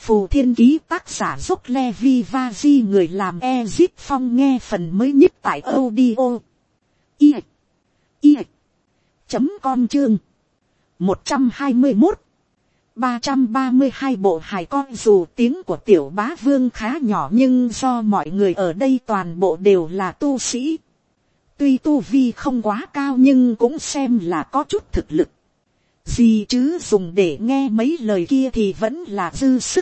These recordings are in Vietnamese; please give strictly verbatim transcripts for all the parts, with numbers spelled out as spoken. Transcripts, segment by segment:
Phù Thiên Ký tác giả Dốc Levi Vaji, người làm Ezip Phong, nghe phần mới nhất tại audio i i chấm com chương một trăm hai mươi một ba trăm ba mươi hai bộ hài con. Dù tiếng của Tiểu Bá Vương khá nhỏ nhưng do mọi người ở đây toàn bộ đều là tu sĩ, tuy tu vi không quá cao nhưng cũng xem là có chút thực lực. Gì chứ dùng để nghe mấy lời kia thì vẫn là dư sức.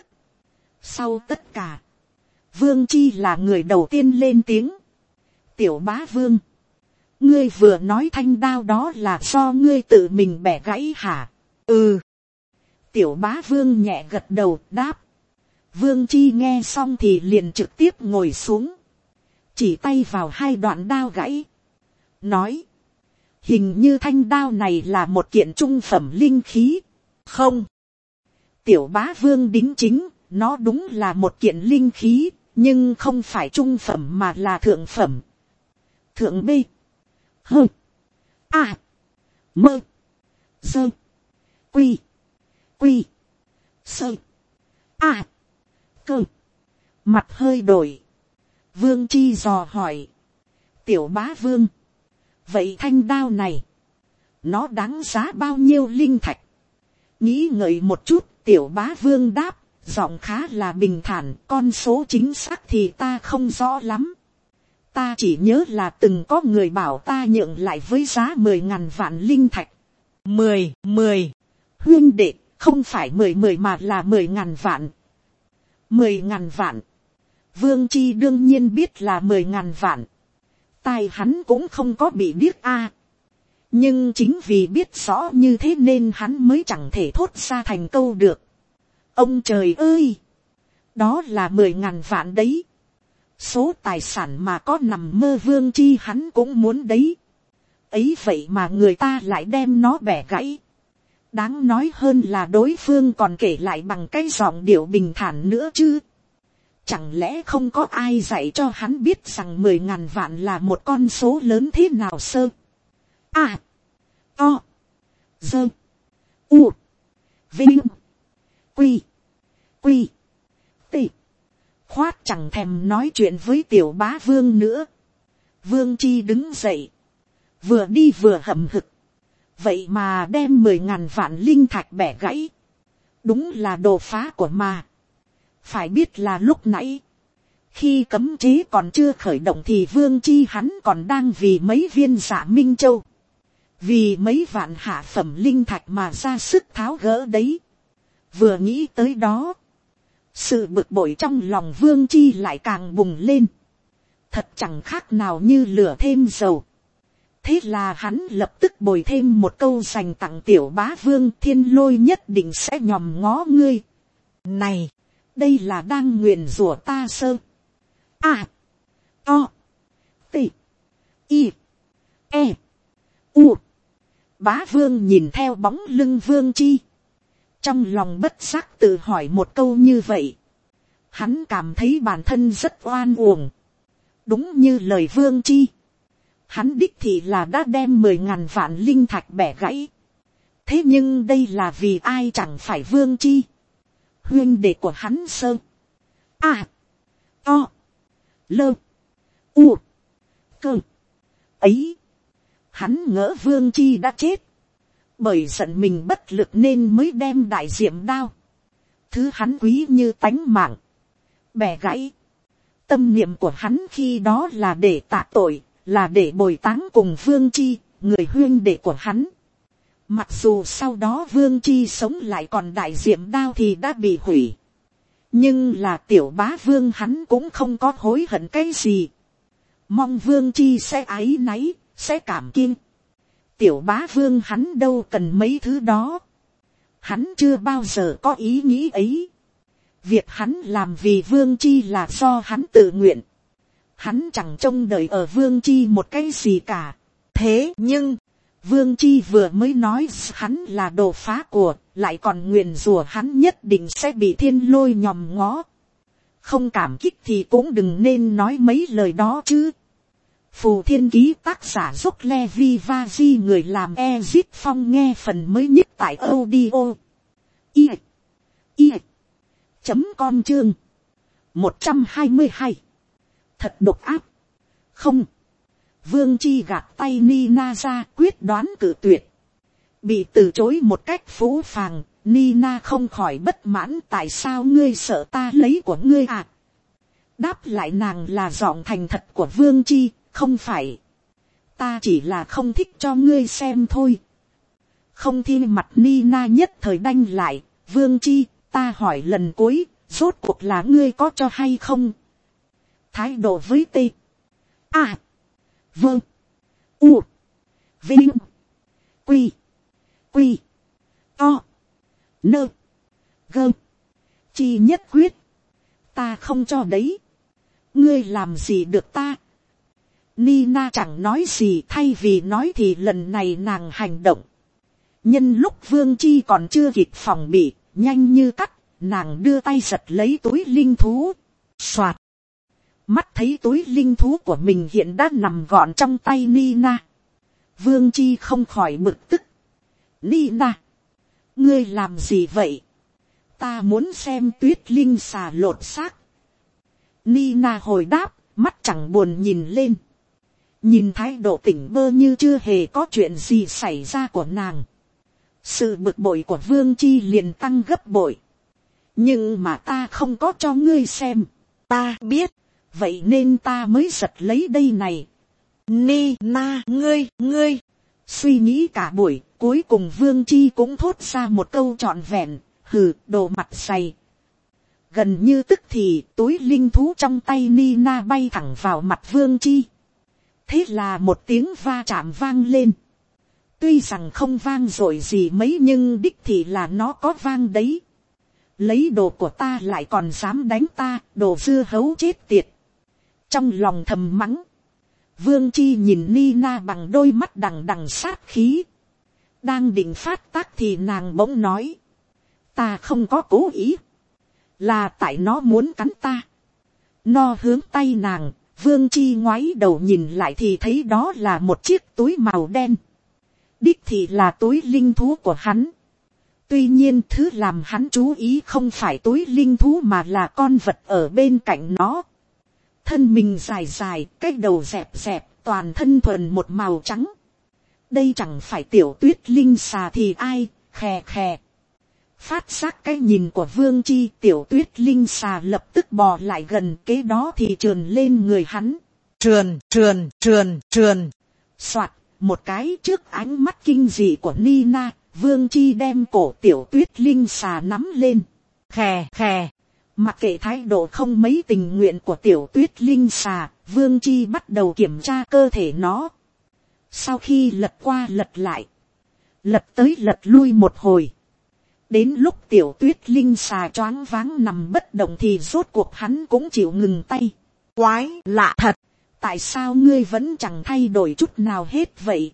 Sau tất cả, Vương Chi là người đầu tiên lên tiếng. Tiểu Bá Vương, ngươi vừa nói thanh đao đó là do ngươi tự mình bẻ gãy hả? Ừ. Tiểu Bá Vương nhẹ gật đầu đáp. Vương Chi nghe xong thì liền trực tiếp ngồi xuống, chỉ tay vào hai đoạn đao gãy, nói, hình như thanh đao này là một kiện trung phẩm linh khí. Không. Tiểu Bá Vương đính chính, nó đúng là một kiện linh khí, nhưng không phải trung phẩm mà là thượng phẩm. Thượng B, hơ, a, mơ, dơ, quy, quy, sơ, a, cơ. Mặt hơi đổi, Vương Chi dò hỏi. Tiểu Bá Vương, vậy thanh đao này, nó đáng giá bao nhiêu linh thạch? Nghĩ ngợi một chút, Tiểu Bá Vương đáp, giọng khá là bình thản. Con số chính xác thì ta không rõ lắm. Ta chỉ nhớ là từng có người bảo ta nhượng lại với giá mười ngàn vạn linh thạch. Mười, mười. Huyên đệ, không phải mười mười mà là mười ngàn vạn. Mười ngàn vạn. Vương Chi đương nhiên biết là mười ngàn vạn. Tai hắn cũng không có bị điếc a. Nhưng chính vì biết rõ như thế nên hắn mới chẳng thể thốt ra thành câu được. Ông trời ơi! Đó là mười ngàn vạn đấy. Số tài sản mà có nằm mơ Vương Chi hắn cũng muốn đấy. Ấy vậy mà người ta lại đem nó bẻ gãy. Đáng nói hơn là đối phương còn kể lại bằng cái giọng điệu bình thản nữa chứ. Chẳng lẽ không có ai dạy cho hắn biết rằng mười ngàn vạn là một con số lớn thế nào sơ? À, o, dơ, u, vinh, quy, quy, tị. Khoát chẳng thèm nói chuyện với Tiểu Bá Vương nữa. Vương Chi đứng dậy, vừa đi vừa hậm hực. Vậy mà đem mười ngàn vạn linh thạch bẻ gãy. Đúng là đồ phá của mà. Phải biết là lúc nãy, khi cấm chế còn chưa khởi động thì Vương Chi hắn còn đang vì mấy viên Dạ Minh Châu, vì mấy vạn hạ phẩm linh thạch mà ra sức tháo gỡ đấy. Vừa nghĩ tới đó, sự bực bội trong lòng Vương Chi lại càng bùng lên. Thật chẳng khác nào như lửa thêm dầu. Thế là hắn lập tức bồi thêm một câu dành tặng Tiểu Bá Vương: Thiên Lôi nhất định sẽ nhòm ngó ngươi. Này, đây là đang nguyền rủa ta sơ. A, o, t, i, e, u. Bá Vương nhìn theo bóng lưng Vương Chi, trong lòng bất giác tự hỏi một câu như vậy. Hắn cảm thấy bản thân rất oan uổng. Đúng như lời Vương Chi, hắn đích thị là đã đem mười ngàn vạn linh thạch bẻ gãy. Thế nhưng đây là vì ai chẳng phải Vương Chi, huyên đệ của hắn sơ. A, o, lơ, u, cơ. Ấy, hắn ngỡ Vương Chi đã chết, bởi giận mình bất lực nên mới đem đại diệm đao, thứ hắn quý như tánh mạng, bẻ gãy. Tâm niệm của hắn khi đó là để tạ tội, là để bồi táng cùng Vương Chi, người huyên đệ của hắn. Mặc dù sau đó Vương Chi sống lại còn đại diệm đao thì đã bị hủy, nhưng là Tiểu Bá Vương hắn cũng không có hối hận cái gì. Mong Vương Chi sẽ áy náy, sẽ cảm kích. Tiểu Bá Vương hắn đâu cần mấy thứ đó. Hắn chưa bao giờ có ý nghĩ ấy. Việc hắn làm vì Vương Chi là do hắn tự nguyện. Hắn chẳng trông đợi ở Vương Chi một cái gì cả. Thế nhưng, Vương Chi vừa mới nói hắn là đồ phá của, lại còn nguyền rủa hắn nhất định sẽ bị thiên lôi nhòm ngó. Không cảm kích thì cũng đừng nên nói mấy lời đó chứ. Phù Thiên Ký tác giả Dốc Levi Vaji, người làm Ezip Phong, nghe phần mới nhất tại audio i i chấm com chương một trăm hai mươi hai. Thật độc áp. Không. Vương Chi gạt tay Nina ra, quyết đoán cự tuyệt. Bị từ chối một cách phũ phàng, Nina không khỏi bất mãn. Tại sao ngươi sợ ta lấy của ngươi à? Đáp lại nàng là giọng thành thật của Vương Chi. Không phải. Ta chỉ là không thích cho ngươi xem thôi. Không thi mặt Nina nhất thời đanh lại. Vương Chi, ta hỏi lần cuối, rốt cuộc là ngươi có cho hay không? Thái độ với T. A. Vâng. U. Vinh. Quy. Quy. To. Nơ. Gơ. Chi nhất quyết. Ta không cho đấy. Ngươi làm gì được ta? Nina chẳng nói gì, thay vì nói thì lần này nàng hành động. Nhân lúc Vương Chi còn chưa kịp phòng bị, nhanh như cắt, nàng đưa tay giật lấy túi linh thú. Soạt. Mắt thấy túi linh thú của mình hiện đã nằm gọn trong tay Nina. Vương Chi không khỏi bực tức. Nina, ngươi làm gì vậy? Ta muốn xem tuyết linh xà lột xác. Nina hồi đáp, mắt chẳng buồn nhìn lên. Nhìn thái độ tỉnh bơ như chưa hề có chuyện gì xảy ra của nàng. Sự bực bội của Vương Chi liền tăng gấp bội. Nhưng mà ta không có cho ngươi xem. Ta biết. Vậy nên ta mới giật lấy đây này. Nina, ngươi, ngươi. Suy nghĩ cả buổi, cuối cùng Vương Chi cũng thốt ra một câu trọn vẹn. Hừ, đồ mặt dày. Gần như tức thì túi linh thú trong tay Nina bay thẳng vào mặt Vương Chi. Thế là một tiếng va chạm vang lên. Tuy rằng không vang rồi gì mấy nhưng đích thì là nó có vang đấy. Lấy đồ của ta lại còn dám đánh ta, đồ dưa hấu chết tiệt. Trong lòng thầm mắng. Vương Chi nhìn Nina bằng đôi mắt đằng đằng sát khí. Đang định phát tác thì nàng bỗng nói. Ta không có cố ý. Là tại nó muốn cắn ta. Nó hướng tay nàng. Vương Chi ngoái đầu nhìn lại thì thấy đó là một chiếc túi màu đen. Đích thì là túi linh thú của hắn. Tuy nhiên thứ làm hắn chú ý không phải túi linh thú mà là con vật ở bên cạnh nó. Thân mình dài dài, cái đầu dẹp dẹp, toàn thân thuần một màu trắng. Đây chẳng phải tiểu tuyết linh xà thì ai, khè khè. Phát giác cái nhìn của Vương Chi, tiểu tuyết linh xà lập tức bò lại gần, kế đó thì trườn lên người hắn. Trườn, trườn, trườn, trườn. Soạt, một cái trước ánh mắt kinh dị của Nina, Vương Chi đem cổ tiểu tuyết linh xà nắm lên. Khè, khè. Mặc kệ thái độ không mấy tình nguyện của tiểu tuyết linh xà, Vương Chi bắt đầu kiểm tra cơ thể nó. Sau khi lật qua lật lại, lật tới lật lui một hồi. Đến lúc tiểu tuyết linh xà choáng váng nằm bất động thì rốt cuộc hắn cũng chịu ngừng tay. Quái lạ thật, tại sao ngươi vẫn chẳng thay đổi chút nào hết vậy?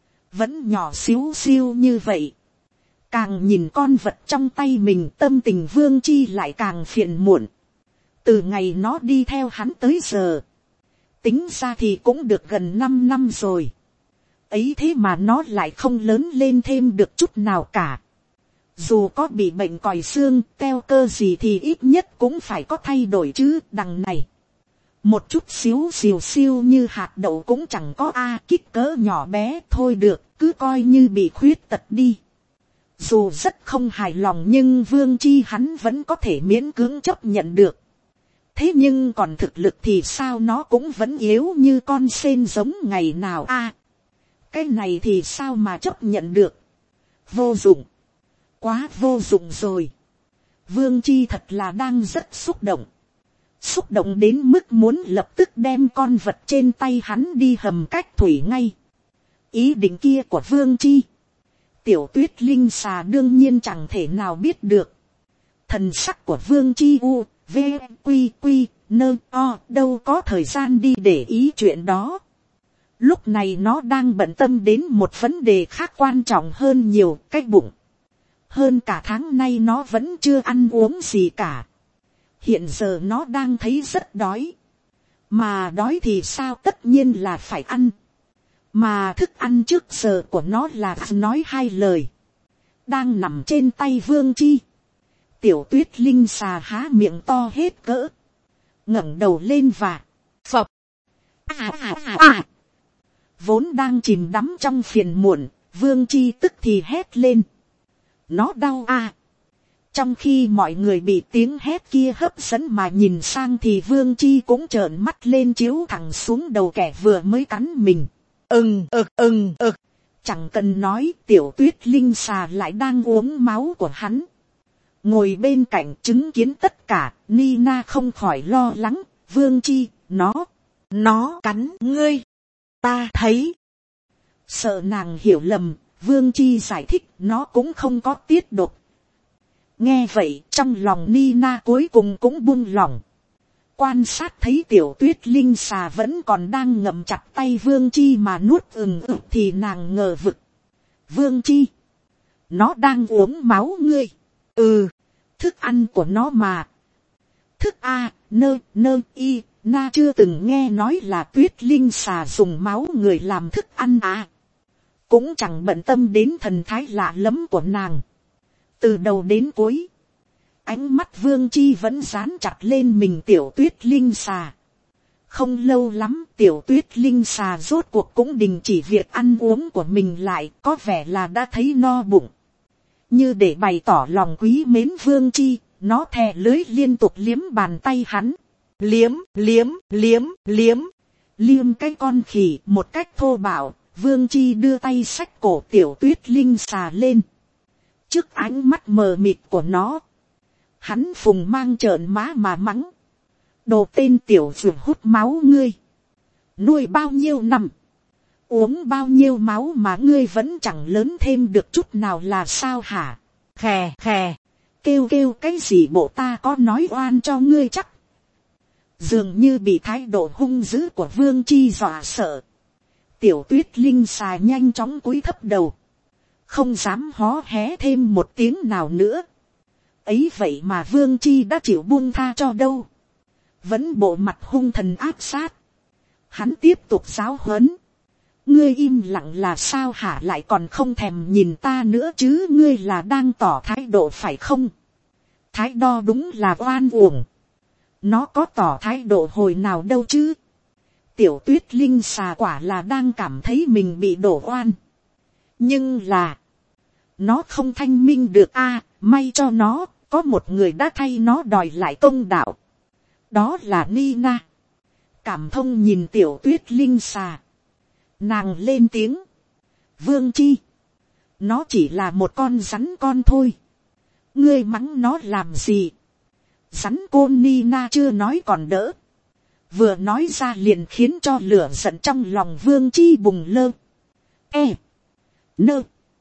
Vẫn nhỏ xíu xiu như vậy. Càng nhìn con vật trong tay mình, tâm tình Vương Chi lại càng phiền muộn. Từ ngày nó đi theo hắn tới giờ, tính ra thì cũng được gần năm năm rồi. Ấy thế mà nó lại không lớn lên thêm được chút nào cả. Dù có bị bệnh còi xương, teo cơ gì thì ít nhất cũng phải có thay đổi chứ. Đằng này, một chút xíu xìu xiu như hạt đậu cũng chẳng có a, kích cỡ nhỏ bé thôi được, cứ coi như bị khuyết tật đi. Dù rất không hài lòng nhưng Vương Chi hắn vẫn có thể miễn cưỡng chấp nhận được. Thế nhưng còn thực lực thì sao, nó cũng vẫn yếu như con sên giống ngày nào a. À, cái này thì sao mà chấp nhận được. Vô dụng. Quá vô dụng rồi. Vương Chi thật là đang rất xúc động. Xúc động đến mức muốn lập tức đem con vật trên tay hắn đi hầm cách thủy ngay. Ý định kia của Vương Chi, tiểu tuyết linh xà đương nhiên chẳng thể nào biết được. Thần sắc của Vương Chi u, v, quy quy, nơ, o, đâu có thời gian đi để ý chuyện đó. Lúc này nó đang bận tâm đến một vấn đề khác quan trọng hơn nhiều, cái bụng. Hơn cả tháng nay nó vẫn chưa ăn uống gì cả. Hiện giờ nó đang thấy rất đói. Mà đói thì sao, tất nhiên là phải ăn. Mà thức ăn trước giờ của nó là nói hai lời. Đang nằm trên tay Vương Chi. Tiểu tuyết linh xà há miệng to hết cỡ, ngẩng đầu lên và phập. À, à, à, à. Vốn đang chìm đắm trong phiền muộn, Vương Chi tức thì hét lên. Nó đau à. Trong khi mọi người bị tiếng hét kia hấp dẫn mà nhìn sang thì Vương Chi cũng trợn mắt lên chiếu thẳng xuống đầu kẻ vừa mới cắn mình. Ừm ực ừm ực. Chẳng cần nói, tiểu tuyết linh xà lại đang uống máu của hắn. Ngồi bên cạnh chứng kiến tất cả, Nina không khỏi lo lắng. Vương Chi, nó, nó cắn ngươi. Ta thấy. Sợ nàng hiểu lầm, Vương Chi giải thích nó cũng không có tiết độc. Nghe vậy, trong lòng Nina cuối cùng cũng buông lỏng. Quan sát thấy tiểu tuyết linh xà vẫn còn đang ngậm chặt tay Vương Chi mà nuốt ừng ực thì nàng ngờ vực. Vương Chi, nó đang uống máu ngươi. Ừ, thức ăn của nó mà. Thức A, nơ, nơ, y, na chưa từng nghe nói là tuyết linh xà dùng máu người làm thức ăn à. Cũng chẳng bận tâm đến thần thái lạ lẫm của nàng. Từ đầu đến cuối, ánh mắt Vương Chi vẫn dán chặt lên mình tiểu tuyết linh xà. Không lâu lắm tiểu tuyết linh xà rốt cuộc cũng đình chỉ việc ăn uống của mình lại, có vẻ là đã thấy no bụng. Như để bày tỏ lòng quý mến Vương Chi, nó thè lưới liên tục liếm bàn tay hắn. Liếm, liếm, liếm, liếm, liếm cái con khỉ một cách thô bạo. Vương Chi đưa tay xách cổ tiểu tuyết linh xà lên. Trước ánh mắt mờ mịt của nó, hắn phùng mang trợn má mà mắng. Đồ tên tiểu ruột hút máu ngươi. Nuôi bao nhiêu năm, uống bao nhiêu máu mà ngươi vẫn chẳng lớn thêm được chút nào là sao hả? Khè khè, kêu kêu cái gì bộ ta có nói oan cho ngươi chắc. Dường như bị thái độ hung dữ của Vương Chi dọa sợ. Tiểu tuyết linh xà nhanh chóng cúi thấp đầu, không dám hó hé thêm một tiếng nào nữa. Ấy vậy mà Vương Chi đã chịu buông tha cho đâu. Vẫn bộ mặt hung thần áp sát. Hắn tiếp tục giáo huấn. Ngươi im lặng là sao hả, lại còn không thèm nhìn ta nữa chứ, ngươi là đang tỏ thái độ phải không? Thái đo đúng là oan uổng. Nó có tỏ thái độ hồi nào đâu chứ. Tiểu tuyết linh xà quả là đang cảm thấy mình bị đổ oan. Nhưng là, nó không thanh minh được a. May cho nó, có một người đã thay nó đòi lại công đạo. Đó là Nina. Cảm thông nhìn tiểu tuyết linh xà, nàng lên tiếng. Vương Chi, nó chỉ là một con rắn con thôi. Ngươi mắng nó làm gì? Rắn côn Nina chưa nói còn đỡ. Vừa nói ra liền khiến cho lửa giận trong lòng Vương Chi bùng lơ. E. Nơ.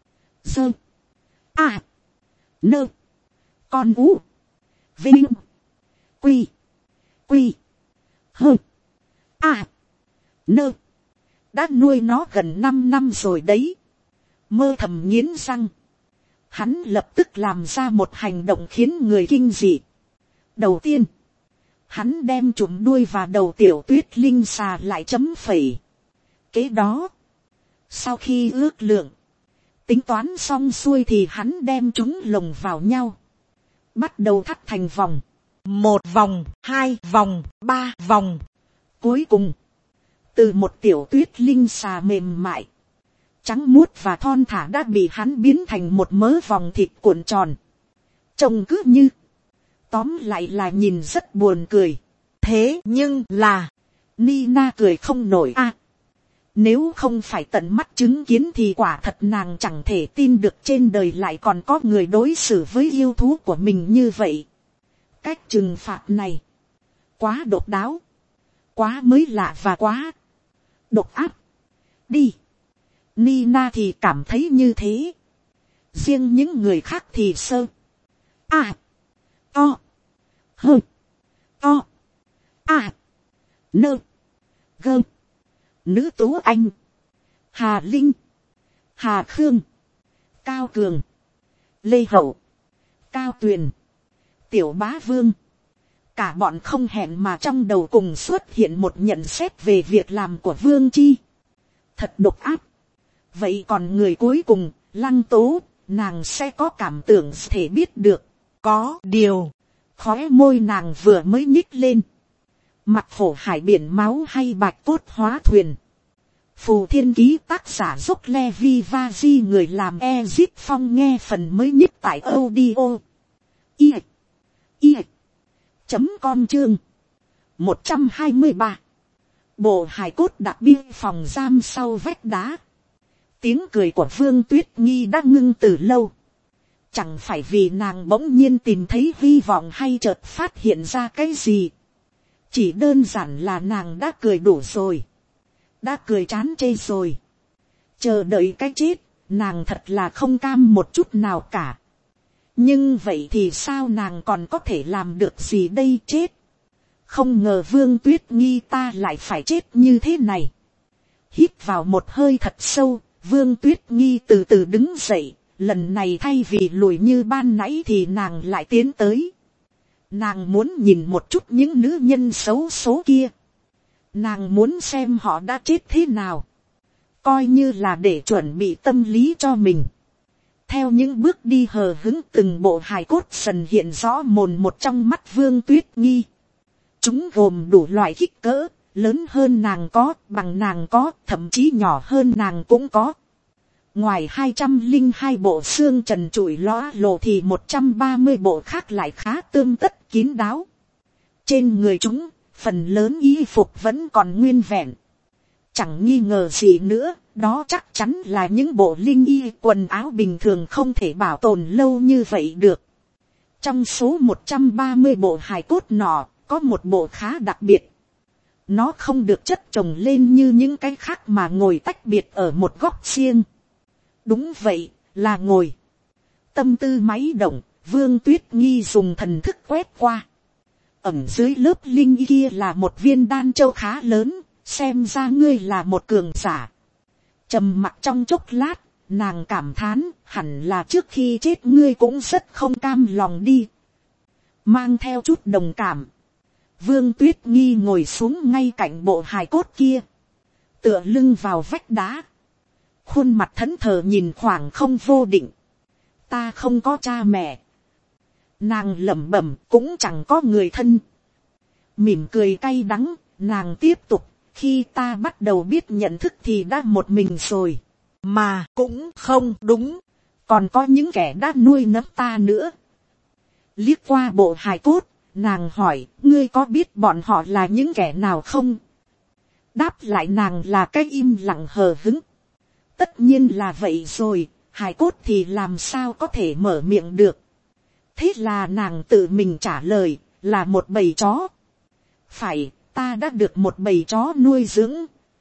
Dơ. À. Nơ. Con ú. Vinh. Quy. Quy. Hơ. À. Nơ. Đã nuôi nó gần năm năm rồi đấy. Mơ thầm nghiến răng. Hắn lập tức làm ra một hành động khiến người kinh dị. Đầu tiên, hắn đem chùm đuôi và đầu tiểu tuyết linh xà lại chấm phẩy. Kế đó, sau khi ước lượng, tính toán xong xuôi thì hắn đem chúng lồng vào nhau. Bắt đầu thắt thành vòng. Một vòng, hai vòng, ba vòng. Cuối cùng, từ một tiểu tuyết linh xà mềm mại, trắng muốt và thon thả đã bị hắn biến thành một mớ vòng thịt cuộn tròn. Trông cứ như, tóm lại là nhìn rất buồn cười. Thế nhưng là, Nina cười không nổi a. À, nếu không phải tận mắt chứng kiến thì quả thật nàng chẳng thể tin được trên đời lại còn có người đối xử với yêu thú của mình như vậy. Cách trừng phạt này, quá độc đáo, quá mới lạ và quá độc áp. Đi. Nina thì cảm thấy như thế. Riêng những người khác thì sơ. À. To. Hơ. To. À. Nơ. Gơ. Nữ tú anh. Hà Linh. Hà Khương. Cao Cường. Lê Hậu. Cao Tuyền. Tiểu Bá Vương. Cả bọn không hẹn mà trong đầu cùng xuất hiện một nhận xét về việc làm của Vương Chi. Thật độc áp. Vậy còn người cuối cùng, Lăng Tố, nàng sẽ có cảm tưởng thể biết được. có điều, khóe môi nàng vừa mới nhích lên, mặt phổ hải biển máu hay bạch cốt hóa thuyền, phù thiên ký tác giả dốc Levi Vaji người làm Ezip Phong nghe phần mới nhất tại audio i i chấm com chương một trăm hai mươi ba. Bộ hài cốt đặc biên phòng giam sau vách đá. Tiếng cười của Vương Tuyết Nghi đã ngưng từ lâu. Chẳng phải vì nàng bỗng nhiên tìm thấy hy vọng hay chợt phát hiện ra cái gì. Chỉ đơn giản là nàng đã cười đủ rồi. Đã cười chán chê rồi. Chờ đợi cái chết, nàng thật là không cam một chút nào cả. Nhưng vậy thì sao nàng còn có thể làm được gì đây chết? Không ngờ Vương Tuyết Nghi ta lại phải chết như thế này. Hít vào một hơi thật sâu, Vương Tuyết Nghi từ từ đứng dậy. Lần này thay vì lùi như ban nãy thì nàng lại tiến tới. Nàng muốn nhìn một chút những nữ nhân xấu số kia. Nàng muốn xem họ đã chết thế nào. Coi như là để chuẩn bị tâm lý cho mình. Theo những bước đi hờ hững từng bộ hài cốt dần hiện rõ mồn một trong mắt Vương Tuyết Nghi. Chúng gồm đủ loại kích cỡ, lớn hơn nàng có, bằng nàng có, thậm chí nhỏ hơn nàng cũng có. Ngoài hai trăm linh hai bộ xương trần trụi lõa lồ thì một trăm ba mươi bộ khác lại khá tươm tất kín đáo. Trên người chúng, phần lớn y phục vẫn còn nguyên vẹn. Chẳng nghi ngờ gì nữa, đó chắc chắn là những bộ linh y quần áo bình thường không thể bảo tồn lâu như vậy được. Trong số một trăm ba mươi bộ hài cốt nọ, có một bộ khá đặc biệt. Nó không được chất chồng lên như những cái khác mà ngồi tách biệt ở một góc riêng. Đúng vậy, là ngồi. Tâm tư máy động, Vương Tuyết Nghi dùng thần thức quét qua. Ẩm dưới lớp linh y kia là một viên đan châu khá lớn, xem ra ngươi là một cường giả. Trầm mặc trong chốc lát, nàng cảm thán, hẳn là trước khi chết ngươi cũng rất không cam lòng đi. Mang theo chút đồng cảm. Vương Tuyết Nghi ngồi xuống ngay cạnh bộ hài cốt kia. Tựa lưng vào vách đá. Khuôn mặt thẫn thờ nhìn khoảng không vô định. Ta không có cha mẹ. Nàng lẩm bẩm cũng chẳng có người thân. Mỉm cười cay đắng, nàng tiếp tục. Khi ta bắt đầu biết nhận thức thì đã một mình rồi. Mà cũng không đúng. Còn có những kẻ đã nuôi nấng ta nữa. Liếc qua bộ hài cốt, nàng hỏi, ngươi có biết bọn họ là những kẻ nào không? Đáp lại nàng là cái im lặng hờ hững. Tất nhiên là vậy rồi, hài cốt thì làm sao có thể mở miệng được. Thế là nàng tự mình trả lời, là một bầy chó. Phải, ta đã được một bầy chó nuôi dưỡng.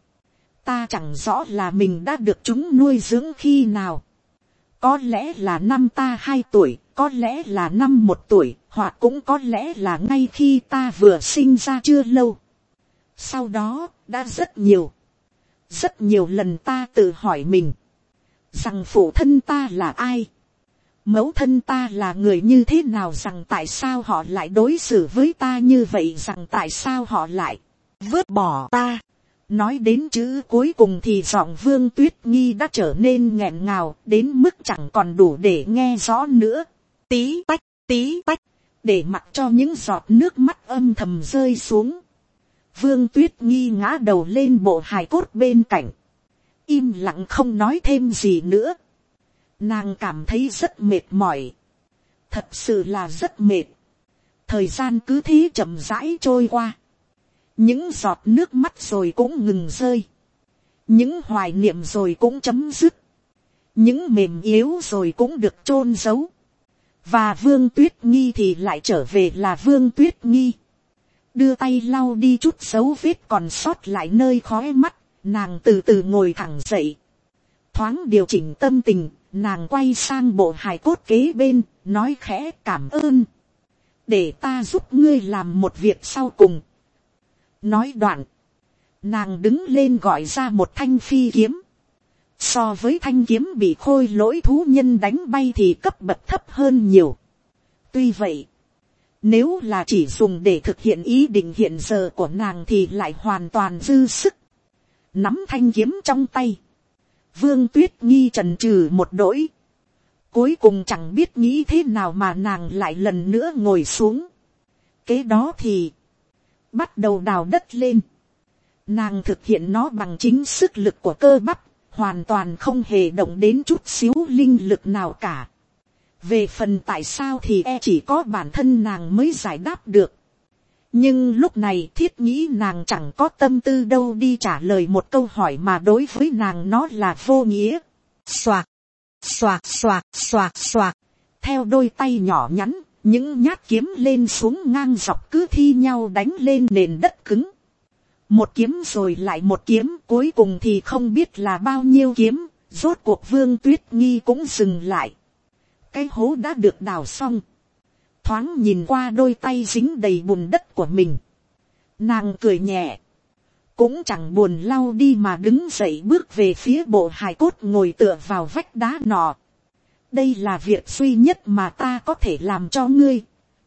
Ta chẳng rõ là mình đã được chúng nuôi dưỡng khi nào. Có lẽ là năm ta hai tuổi, có lẽ là năm một tuổi, hoặc cũng có lẽ là ngay khi ta vừa sinh ra chưa lâu. Sau đó, đã rất nhiều. Rất nhiều lần ta tự hỏi mình. Rằng phụ thân ta là ai? Mẫu thân ta là người như thế nào? Rằng tại sao họ lại đối xử với ta như vậy? Rằng tại sao họ lại vứt bỏ ta? Nói đến chữ cuối cùng thì giọng Vương Tuyết Nghi đã trở nên nghẹn ngào. Đến mức chẳng còn đủ để nghe rõ nữa. Tí tách, tí tách. Để mặc cho những giọt nước mắt âm thầm rơi xuống. Vương Tuyết Nghi ngã đầu lên bộ hài cốt bên cạnh. Im lặng không nói thêm gì nữa. Nàng cảm thấy rất mệt mỏi. Thật sự là rất mệt. Thời gian cứ thế chậm rãi trôi qua. Những giọt nước mắt rồi cũng ngừng rơi. Những hoài niệm rồi cũng chấm dứt. Những mềm yếu rồi cũng được chôn giấu. Và Vương Tuyết Nghi thì lại trở về là Vương Tuyết Nghi. Đưa tay lau đi chút dấu vết còn sót lại nơi khóe mắt. Nàng từ từ ngồi thẳng dậy. Thoáng điều chỉnh tâm tình. Nàng quay sang bộ hài cốt kế bên. Nói khẽ cảm ơn. Để ta giúp ngươi làm một việc sau cùng. Nói đoạn. Nàng đứng lên gọi ra một thanh phi kiếm. So với thanh kiếm bị khôi lỗi thú nhân đánh bay thì cấp bậc thấp hơn nhiều. Tuy vậy. Nếu là chỉ dùng để thực hiện ý định hiện giờ của nàng thì lại hoàn toàn dư sức. Nắm thanh kiếm trong tay. Vương Tuyết Nghi chần chừ một đỗi. Cuối cùng chẳng biết nghĩ thế nào mà nàng lại lần nữa ngồi xuống. Kế đó thì bắt đầu đào đất lên. Nàng thực hiện nó bằng chính sức lực của cơ bắp, hoàn toàn không hề động đến chút xíu linh lực nào cả. Về phần tại sao thì e chỉ có bản thân nàng mới giải đáp được. Nhưng lúc này thiết nghĩ nàng chẳng có tâm tư đâu đi trả lời một câu hỏi mà đối với nàng nó là vô nghĩa. Xoạc, xoạc xoạc xoạc xoạc. Theo đôi tay nhỏ nhắn, những nhát kiếm lên xuống ngang dọc cứ thi nhau đánh lên nền đất cứng. Một kiếm rồi lại một kiếm, cuối cùng thì không biết là bao nhiêu kiếm, rốt cuộc Vương Tuyết Nghi cũng dừng lại. Cái hố đã được đào xong. Thoáng nhìn qua đôi tay dính đầy bùn đất của mình. Nàng cười nhẹ. Cũng chẳng buồn lau đi mà đứng dậy bước về phía bộ hài cốt ngồi tựa vào vách đá nọ. Đây là việc duy nhất mà ta có thể làm cho ngươi.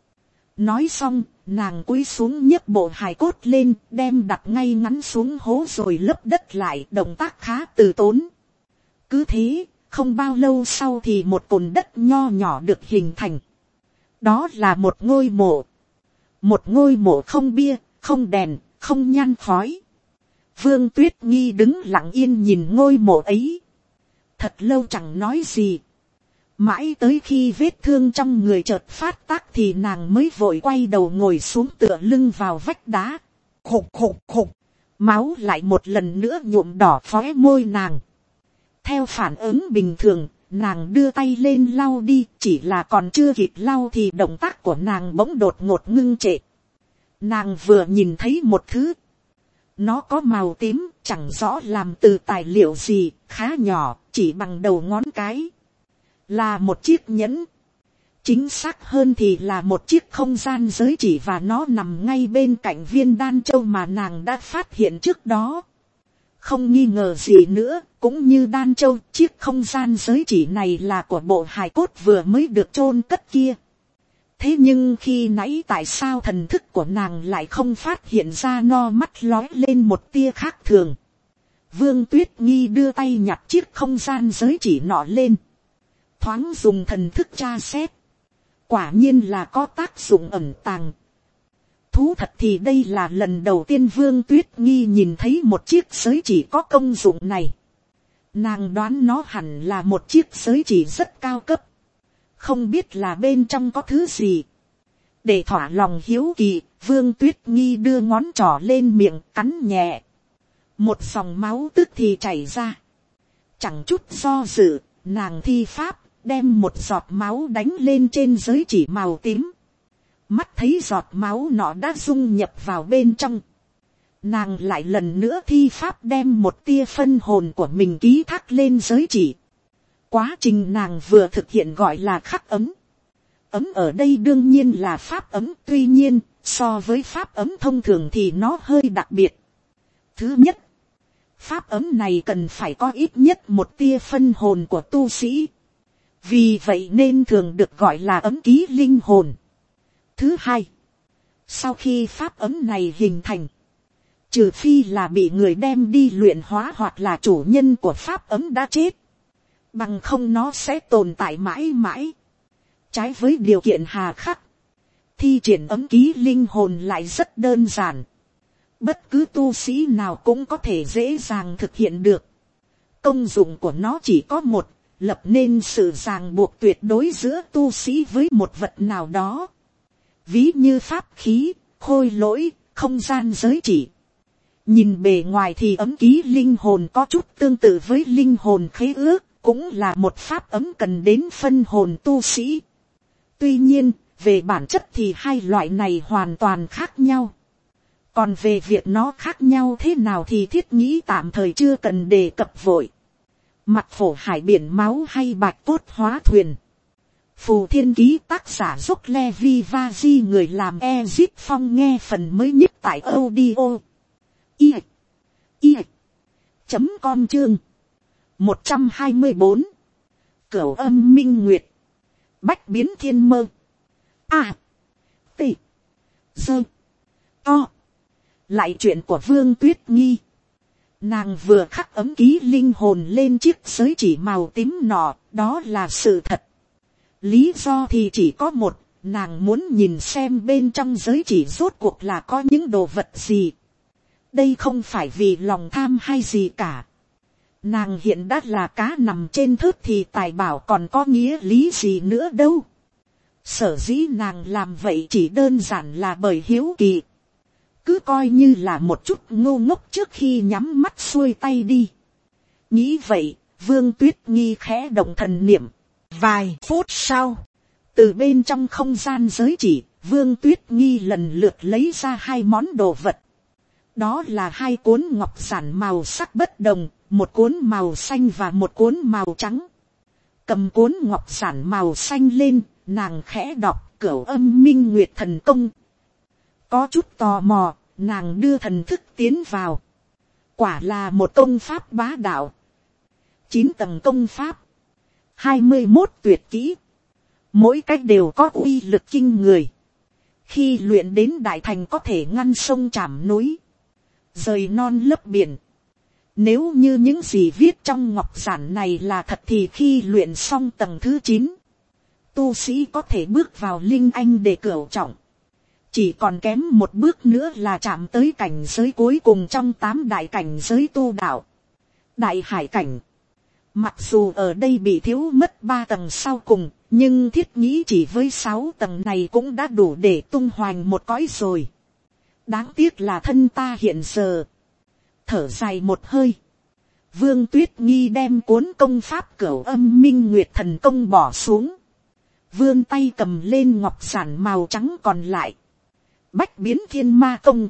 Nói xong, nàng cúi xuống nhấc bộ hài cốt lên, đem đặt ngay ngắn xuống hố rồi lấp đất lại, động tác khá từ tốn. Cứ thế, không bao lâu sau thì một cồn đất nho nhỏ được hình thành. Đó là một ngôi mộ. Một ngôi mộ không bia, không đèn, không nhan khói. Vương Tuyết Nghi đứng lặng yên nhìn ngôi mộ ấy. Thật lâu chẳng nói gì. Mãi tới khi vết thương trong người chợt phát tác thì nàng mới vội quay đầu ngồi xuống tựa lưng vào vách đá. Khục khục khục. Máu lại một lần nữa nhuộm đỏ khóe môi nàng. Theo phản ứng bình thường, nàng đưa tay lên lau đi, chỉ là còn chưa kịp lau thì động tác của nàng bỗng đột ngột ngưng trệ. Nàng vừa nhìn thấy một thứ. Nó có màu tím, chẳng rõ làm từ tài liệu gì, khá nhỏ, chỉ bằng đầu ngón cái. Là một chiếc nhẫn. Chính xác hơn thì là một chiếc không gian giới chỉ và nó nằm ngay bên cạnh viên đan châu mà nàng đã phát hiện trước đó. Không nghi ngờ gì nữa, cũng như đan châu, chiếc không gian giới chỉ này là của bộ hài cốt vừa mới được chôn cất kia. Thế nhưng khi nãy tại sao thần thức của nàng lại không phát hiện ra, no mắt lói lên một tia khác thường. Vương Tuyết Nghi đưa tay nhặt chiếc không gian giới chỉ nọ lên. Thoáng dùng thần thức tra xét. Quả nhiên là có tác dụng ẩn tàng. Thú thật thì đây là lần đầu tiên Vương Tuyết Nghi nhìn thấy một chiếc giới chỉ có công dụng này. Nàng đoán nó hẳn là một chiếc giới chỉ rất cao cấp. Không biết là bên trong có thứ gì. Để thỏa lòng hiếu kỳ, Vương Tuyết Nghi đưa ngón trỏ lên miệng cắn nhẹ. Một dòng máu tức thì chảy ra. Chẳng chút do dự, nàng thi pháp, đem một giọt máu đánh lên trên giới chỉ màu tím. Mắt thấy giọt máu nọ đã dung nhập vào bên trong. Nàng lại lần nữa thi pháp đem một tia phân hồn của mình ký thác lên giới chỉ. Quá trình nàng vừa thực hiện gọi là khắc ấm. Ấm ở đây đương nhiên là pháp ấm, tuy nhiên, so với pháp ấm thông thường thì nó hơi đặc biệt. Thứ nhất, pháp ấm này cần phải có ít nhất một tia phân hồn của tu sĩ. Vì vậy nên thường được gọi là ấm ký linh hồn. Thứ hai, sau khi pháp ấm này hình thành, trừ phi là bị người đem đi luyện hóa hoặc là chủ nhân của pháp ấm đã chết, bằng không nó sẽ tồn tại mãi mãi. Trái với điều kiện hà khắc, thi triển ấm ký linh hồn lại rất đơn giản. Bất cứ tu sĩ nào cũng có thể dễ dàng thực hiện được. Công dụng của nó chỉ có một, lập nên sự ràng buộc tuyệt đối giữa tu sĩ với một vật nào đó. Ví như pháp khí, khôi lỗi, không gian giới chỉ. Nhìn bề ngoài thì ấm ký linh hồn có chút tương tự với linh hồn khế ước, cũng là một pháp ấm cần đến phân hồn tu sĩ. Tuy nhiên, về bản chất thì hai loại này hoàn toàn khác nhau. Còn về việc nó khác nhau thế nào thì thiết nghĩ tạm thời chưa cần đề cập vội. Mặt phổ hải biển máu hay bạch cốt hóa thuyền. Phù Thiên Ký tác giả Dốc Levi Vaji, người làm Ezip Phong, nghe phần mới nhất tại audio i i chấm com chương một trăm hai mươi bốn. Cửu âm minh nguyệt. Bách biến thiên mơ. A. T. Dơ. To. Lại chuyện của Vương Tuyết Nghi. Nàng vừa khắc ấm ký linh hồn lên chiếc giới chỉ màu tím nọ, đó là sự thật. Lý do thì chỉ có một, nàng muốn nhìn xem bên trong giới chỉ rốt cuộc là có những đồ vật gì. Đây không phải vì lòng tham hay gì cả. Nàng hiện đã là cá nằm trên thớt thì tài bảo còn có nghĩa lý gì nữa đâu. Sở dĩ nàng làm vậy chỉ đơn giản là bởi hiếu kỳ. Cứ coi như là một chút ngu ngốc trước khi nhắm mắt xuôi tay đi. Nghĩ vậy, Vương Tuyết Nghi khẽ động thần niệm. Vài phút sau, từ bên trong không gian giới chỉ, Vương Tuyết Nghi lần lượt lấy ra hai món đồ vật. Đó là hai cuốn ngọc giản màu sắc bất đồng, một cuốn màu xanh và một cuốn màu trắng. Cầm cuốn ngọc giản màu xanh lên, nàng khẽ đọc Cửu Âm Minh Nguyệt Thần Công. Có chút tò mò, nàng đưa thần thức tiến vào. Quả là một công pháp bá đạo. Chín tầng công pháp, hai mươi mốt tuyệt kỹ, mỗi cách đều có uy lực kinh người. Khi luyện đến đại thành có thể ngăn sông trảm núi, rời non lấp biển. Nếu như những gì viết trong ngọc giản này là thật thì khi luyện xong tầng thứ chín, tu sĩ có thể bước vào linh anh để cửu trọng. Chỉ còn kém một bước nữa là chạm tới cảnh giới cuối cùng trong tám đại cảnh giới tu đạo. Đại hải cảnh. Mặc dù ở đây bị thiếu mất ba tầng sau cùng, nhưng thiết nghĩ chỉ với sáu tầng này cũng đã đủ để tung hoành một cõi rồi. Đáng tiếc là thân ta hiện giờ. Thở dài một hơi, Vương Tuyết Nghi đem cuốn công pháp Cửu Âm Minh Nguyệt Thần Công bỏ xuống. Vươn tay cầm lên ngọc giản màu trắng còn lại. Bách Biến Thiên Ma Công.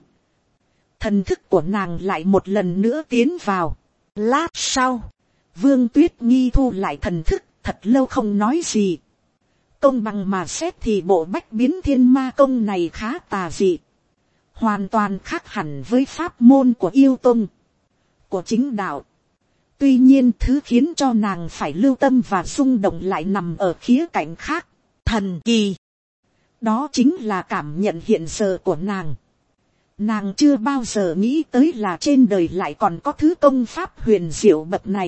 Thần thức của nàng lại một lần nữa tiến vào. Lát sau, Vương Tuyết Nghi thu lại thần thức, thật lâu không nói gì. Công bằng mà xét thì bộ Bách Biến Thiên Ma Công này khá tà dị. Hoàn toàn khác hẳn với pháp môn của yêu tông, của chính đạo. Tuy nhiên thứ khiến cho nàng phải lưu tâm và rung động lại nằm ở khía cạnh khác, thần kỳ. Đó chính là cảm nhận hiện giờ của nàng. Nàng chưa bao giờ nghĩ tới là trên đời lại còn có thứ công pháp huyền diệu bậc này.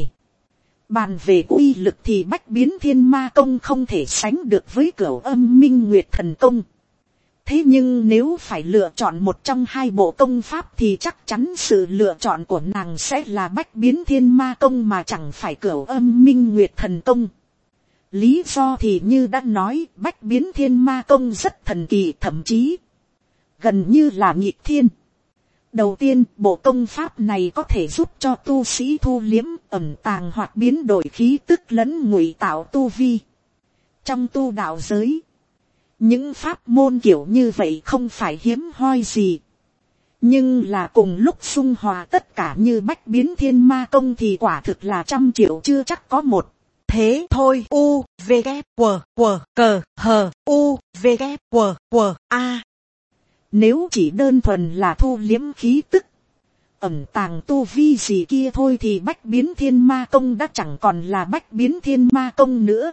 Bàn về uy lực thì Bách Biến Thiên Ma Công không thể sánh được với Cửu Âm Minh Nguyệt Thần Công. Thế nhưng nếu phải lựa chọn một trong hai bộ công pháp thì chắc chắn sự lựa chọn của nàng sẽ là Bách Biến Thiên Ma Công mà chẳng phải Cửu Âm Minh Nguyệt Thần Công. Lý do thì như đã nói, Bách Biến Thiên Ma Công rất thần kỳ, thậm chí gần như là nghịch thiên. Đầu tiên, bộ công pháp này có thể giúp cho tu sĩ thu liếm, ẩn tàng hoặc biến đổi khí tức lẫn ngụy tạo tu vi. Trong tu đạo giới, những pháp môn kiểu như vậy không phải hiếm hoi gì. Nhưng là cùng lúc xung hòa tất cả như Bách Biến Thiên Ma Công thì quả thực là trăm triệu chưa chắc có một. Thế thôi, u, v, g, w, w, c, h, u, v, g, w, w, a. Nếu chỉ đơn thuần là thu liếm khí tức, ẩn tàng tu vi gì kia thôi thì Bách Biến Thiên Ma Công đã chẳng còn là Bách Biến Thiên Ma Công nữa.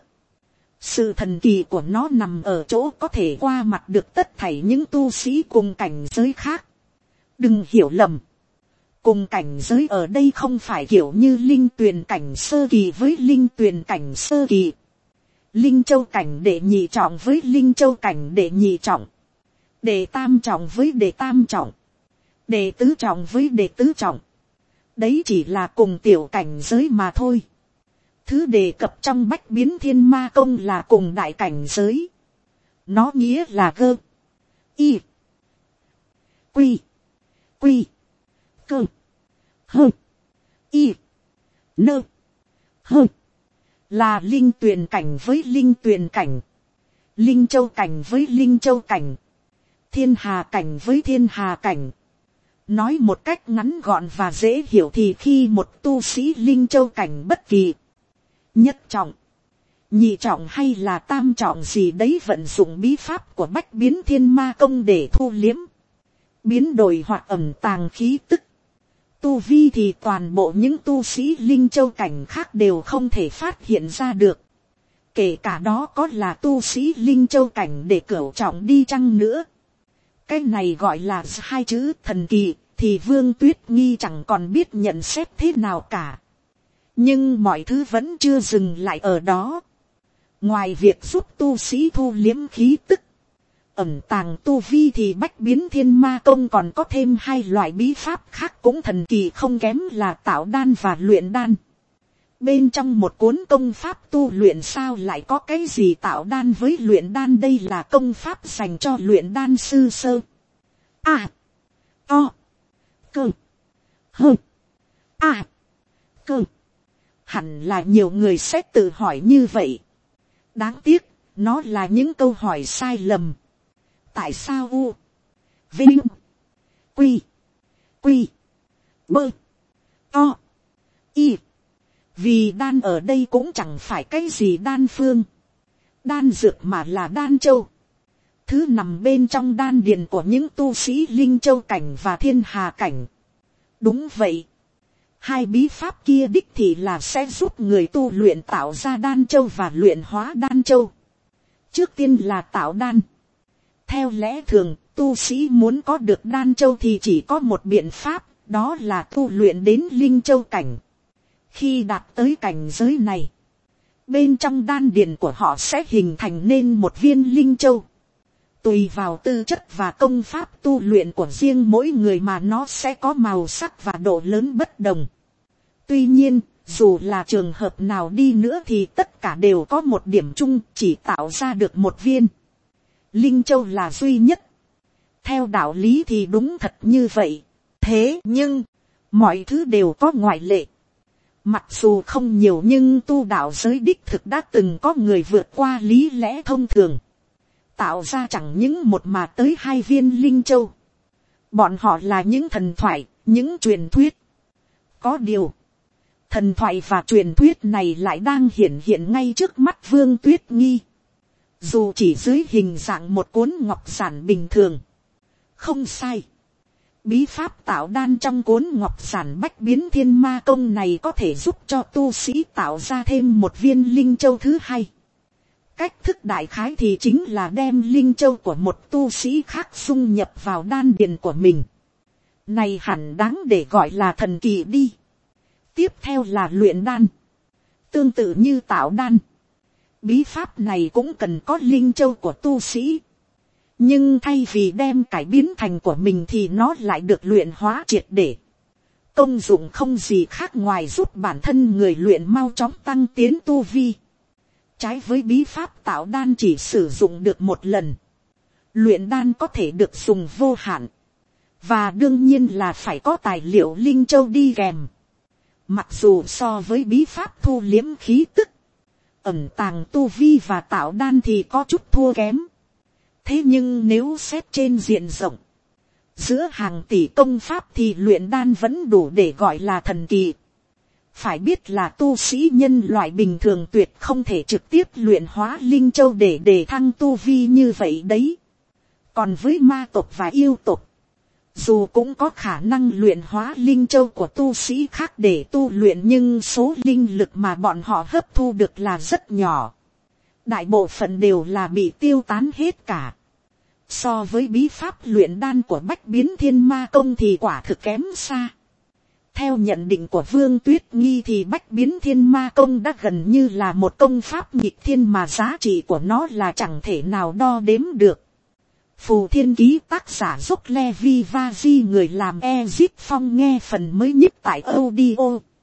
Sự thần kỳ của nó nằm ở chỗ có thể qua mặt được tất thảy những tu sĩ cùng cảnh giới khác. Đừng hiểu lầm. Cùng cảnh giới ở đây không phải kiểu như linh tuyền cảnh sơ kỳ với linh tuyền cảnh sơ kỳ. Linh châu cảnh đệ nhị trọng với linh châu cảnh đệ nhị trọng. Đệ tam trọng với đệ tam trọng. Đệ tứ trọng với đệ tứ trọng. Đấy chỉ là cùng tiểu cảnh giới mà thôi. Thứ đề cập trong Bách Biến Thiên Ma Công là cùng đại cảnh giới. Nó nghĩa là gơ, y, quy, quy, cơ, hơ, y, nơ, hơ. Là linh tuyền cảnh với linh tuyền cảnh. Linh châu cảnh với linh châu cảnh. Thiên hà cảnh với thiên hà cảnh. Nói một cách ngắn gọn và dễ hiểu thì khi một tu sĩ linh châu cảnh bất kỳ, nhất trọng, nhị trọng hay là tam trọng gì đấy vận dụng bí pháp của Bách Biến Thiên Ma Công để thu liếm, biến đổi hoặc ẩn tàng khí tức, tu vi thì toàn bộ những tu sĩ linh châu cảnh khác đều không thể phát hiện ra được. Kể cả đó có là tu sĩ linh châu cảnh để cửu trọng đi chăng nữa. Cái này gọi là hai chữ thần kỳ thì Vương Tuyết Nghi chẳng còn biết nhận xét thế nào cả. Nhưng mọi thứ vẫn chưa dừng lại ở đó. Ngoài việc giúp tu sĩ thu liếm khí tức, ẩn tàng tu vi thì bách biến thiên ma công còn có thêm hai loại bí pháp khác cũng thần kỳ không kém là tạo đan và luyện đan. Bên trong một cuốn công pháp tu luyện sao lại có cái gì tạo đan với luyện đan, đây là công pháp dành cho luyện đan sư sơ. À. To. Cơ. Hơ. À. Cơ. Hẳn là nhiều người sẽ tự hỏi như vậy. Đáng tiếc, nó là những câu hỏi sai lầm. Tại sao U, Vinh, Quy, Quy, Bơ, To, Y. Vì đan ở đây cũng chẳng phải cái gì đan phương, đan dược mà là đan châu. Thứ nằm bên trong đan điền của những tu sĩ linh châu cảnh và thiên hà cảnh. Đúng vậy. Hai bí pháp kia đích thì là sẽ giúp người tu luyện tạo ra đan châu và luyện hóa đan châu. Trước tiên là tạo đan. Theo lẽ thường, tu sĩ muốn có được đan châu thì chỉ có một biện pháp, đó là tu luyện đến linh châu cảnh. Khi đạt tới cảnh giới này, bên trong đan điền của họ sẽ hình thành nên một viên linh châu. Tùy vào tư chất và công pháp tu luyện của riêng mỗi người mà nó sẽ có màu sắc và độ lớn bất đồng. Tuy nhiên, dù là trường hợp nào đi nữa thì tất cả đều có một điểm chung, chỉ tạo ra được một viên linh châu là duy nhất. Theo đạo lý thì đúng thật như vậy. Thế nhưng, mọi thứ đều có ngoại lệ. Mặc dù không nhiều nhưng tu đạo giới đích thực đã từng có người vượt qua lý lẽ thông thường, tạo ra chẳng những một mà tới hai viên linh châu. Bọn họ là những thần thoại, những truyền thuyết. Có điều, thần thoại và truyền thuyết này lại đang hiển hiện ngay trước mắt Vương Tuyết Nghi. Dù chỉ dưới hình dạng một cuốn ngọc giản bình thường. Không sai. Bí pháp tạo đan trong cuốn ngọc giản bách biến thiên ma công này có thể giúp cho tu sĩ tạo ra thêm một viên linh châu thứ hai. Cách thức đại khái thì chính là đem linh châu của một tu sĩ khác xung nhập vào đan điền của mình. Này hẳn đáng để gọi là thần kỳ đi. Tiếp theo là luyện đan. Tương tự như tạo đan, bí pháp này cũng cần có linh châu của tu sĩ. Nhưng thay vì đem cải biến thành của mình thì nó lại được luyện hóa triệt để. Công dụng không gì khác ngoài giúp bản thân người luyện mau chóng tăng tiến tu vi. Trái với bí pháp tạo đan chỉ sử dụng được một lần, luyện đan có thể được dùng vô hạn. Và đương nhiên là phải có tài liệu linh châu đi kèm. Mặc dù so với bí pháp thu liếm khí tức, ẩn tàng tu vi và tạo đan thì có chút thua kém. Thế nhưng nếu xét trên diện rộng, giữa hàng tỷ công pháp thì luyện đan vẫn đủ để gọi là thần kỳ. Phải biết là tu sĩ nhân loại bình thường tuyệt không thể trực tiếp luyện hóa linh châu để đề thăng tu vi như vậy đấy. Còn với ma tộc và yêu tộc, dù cũng có khả năng luyện hóa linh châu của tu sĩ khác để tu luyện nhưng số linh lực mà bọn họ hấp thu được là rất nhỏ. Đại bộ phận đều là bị tiêu tán hết cả. So với bí pháp luyện đan của bách biến thiên ma công thì quả thực kém xa. Theo nhận định của Vương Tuyết Nghi thì bách biến thiên ma công đã gần như là một công pháp nghịch thiên mà giá trị của nó là chẳng thể nào đo đếm được. Phù Thiên Ký tác giả Dốc Levi Vaji người làm Ezip Phong nghe phần mới nhất tại audio.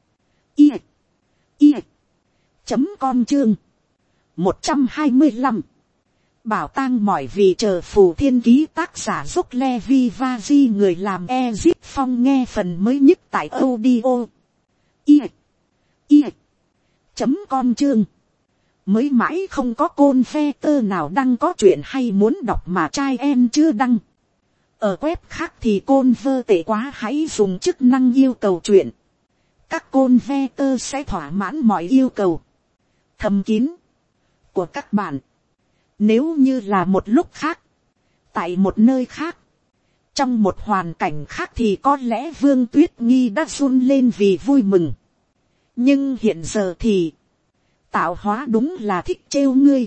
I. I. Chấm com chương. một trăm hai mươi lăm. Bảo tang mỏi vì chờ Phù Thiên Ký tác giả Dốc Levi Vaji người làm Ezip Phong nghe phần mới nhất tại audio. I. I. Chấm com chương. Mới mãi không có côn phe tơ nào đăng có chuyện hay muốn đọc mà trai em chưa đăng. Ở web khác thì côn vơ tệ quá, hãy dùng chức năng yêu cầu chuyện. Các côn ve tơ sẽ thỏa mãn mọi yêu cầu thầm kín của các bạn. Nếu như là một lúc khác, tại một nơi khác, trong một hoàn cảnh khác thì có lẽ Vương Tuyết Nghi đã run lên vì vui mừng. Nhưng hiện giờ thì tạo hóa đúng là thích trêu ngươi.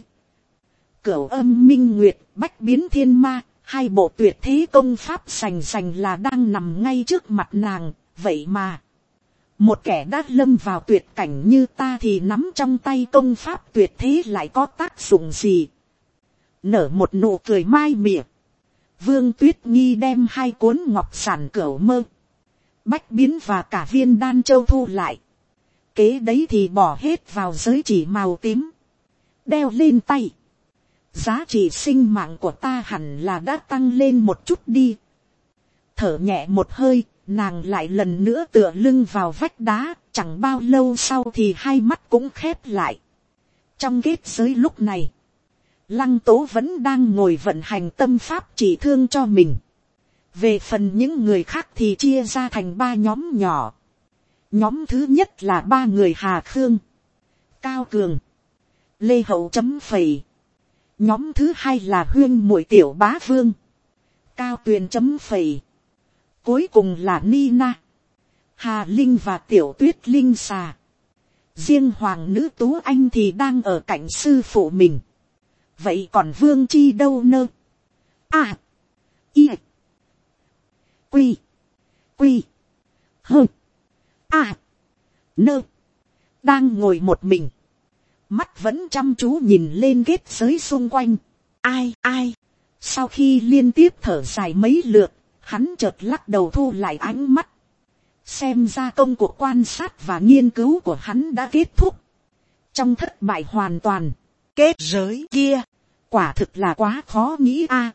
Cửu Âm Minh Nguyệt, Bách Biến Thiên Ma, hai bộ tuyệt thế công pháp sành sành là đang nằm ngay trước mặt nàng. Vậy mà Một kẻ đã lâm vào tuyệt cảnh như ta thì nắm trong tay công pháp tuyệt thế lại có tác dụng gì. Nở một nụ cười mai mỉa. Vương Tuyết Nghi đem hai cuốn ngọc sản cửu mơ, bách biến và cả viên đan châu thu lại. Kế đấy thì bỏ hết vào giới chỉ màu tím, đeo lên tay. Giá trị sinh mạng của ta hẳn là đã tăng lên một chút đi. Thở nhẹ một hơi, nàng lại lần nữa tựa lưng vào vách đá. Chẳng bao lâu sau thì hai mắt cũng khép lại. Trong kết giới lúc này, Lăng Tố vẫn đang ngồi vận hành tâm pháp trị thương cho mình. Về phần những người khác thì chia ra thành ba nhóm nhỏ. Nhóm thứ nhất là ba người Hà Khương, Cao Cường, Lê Hậu chấm phẩy. Nhóm thứ hai là huyên muội Tiểu Bá Vương, Cao Tuyền chấm phẩy. Cuối cùng là Nina, Hà Linh và Tiểu Tuyết Linh xà. Riêng Hoàng nữ Tú Anh thì đang ở cạnh sư phụ mình. Vậy còn Vương Chi đâu nơ? À, y, quy, quy, hơ, à, nơ. Đang ngồi một mình, mắt vẫn chăm chú nhìn lên kết giới xung quanh. Ai ai. Sau khi liên tiếp thở dài mấy lượt, hắn chợt lắc đầu thu lại ánh mắt. Xem ra công cuộc quan sát và nghiên cứu của hắn đã kết thúc. Trong thất bại hoàn toàn. Kết giới kia, quả thực là quá khó nghĩ a.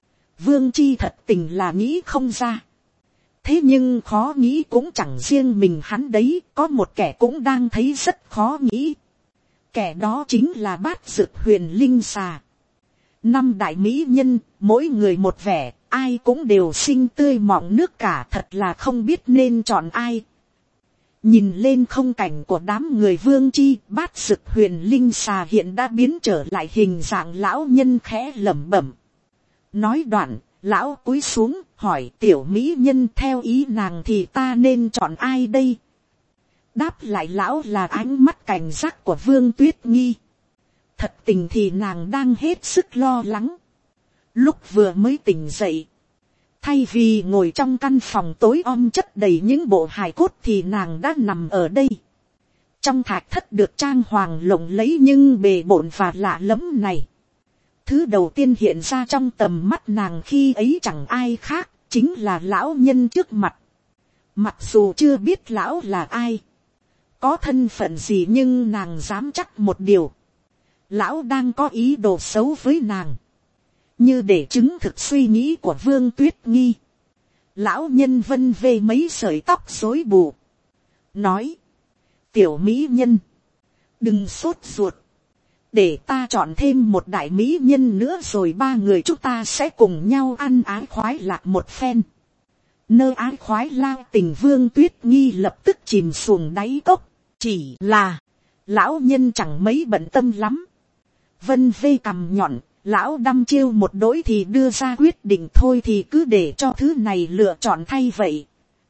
Vương Chi thật tình là nghĩ không ra. Thế nhưng khó nghĩ cũng chẳng riêng mình hắn đấy, có một kẻ cũng đang thấy rất khó nghĩ. Kẻ đó chính là Bát Dực Huyền Linh xà. Năm đại mỹ nhân, mỗi người một vẻ, ai cũng đều xinh tươi mọng nước cả, thật là không biết nên chọn ai. Nhìn lên không cảnh của đám người Vương Chi, Bát Dực Huyền Linh xà hiện đã biến trở lại hình dạng lão nhân khẽ lẩm bẩm. Nói đoạn, lão cúi xuống hỏi tiểu mỹ nhân theo ý nàng thì ta nên chọn ai đây. Đáp lại lão là ánh mắt cảnh giác của Vương Tuyết Nghi. Thật tình thì nàng đang hết sức lo lắng. Lúc vừa mới tỉnh dậy, thay vì ngồi trong căn phòng tối om chất đầy những bộ hài cốt thì nàng đã nằm ở đây. Trong thạch thất được trang hoàng lộng lẫy nhưng bề bộn và lạ lẫm này. Thứ đầu tiên hiện ra trong tầm mắt nàng khi ấy chẳng ai khác, chính là lão nhân trước mặt. Mặc dù chưa biết lão là ai, có thân phận gì, nhưng nàng dám chắc một điều. Lão đang có ý đồ xấu với nàng. Như để chứng thực suy nghĩ của Vương Tuyết Nghi, lão nhân vân vê mấy sợi tóc rối bù, nói: tiểu mỹ nhân, đừng sốt ruột, để ta chọn thêm một đại mỹ nhân nữa rồi ba người chúng ta sẽ cùng nhau ăn ái khoái lạc một phen. Nơ ái khoái lao tình Vương Tuyết Nghi lập tức chìm xuồng đáy cốc. Chỉ là lão nhân chẳng mấy bận tâm lắm. Vân vê cằm nhọn, lão đăm chiêu một đỗi thì đưa ra quyết định thôi thì cứ để cho thứ này lựa chọn thay vậy.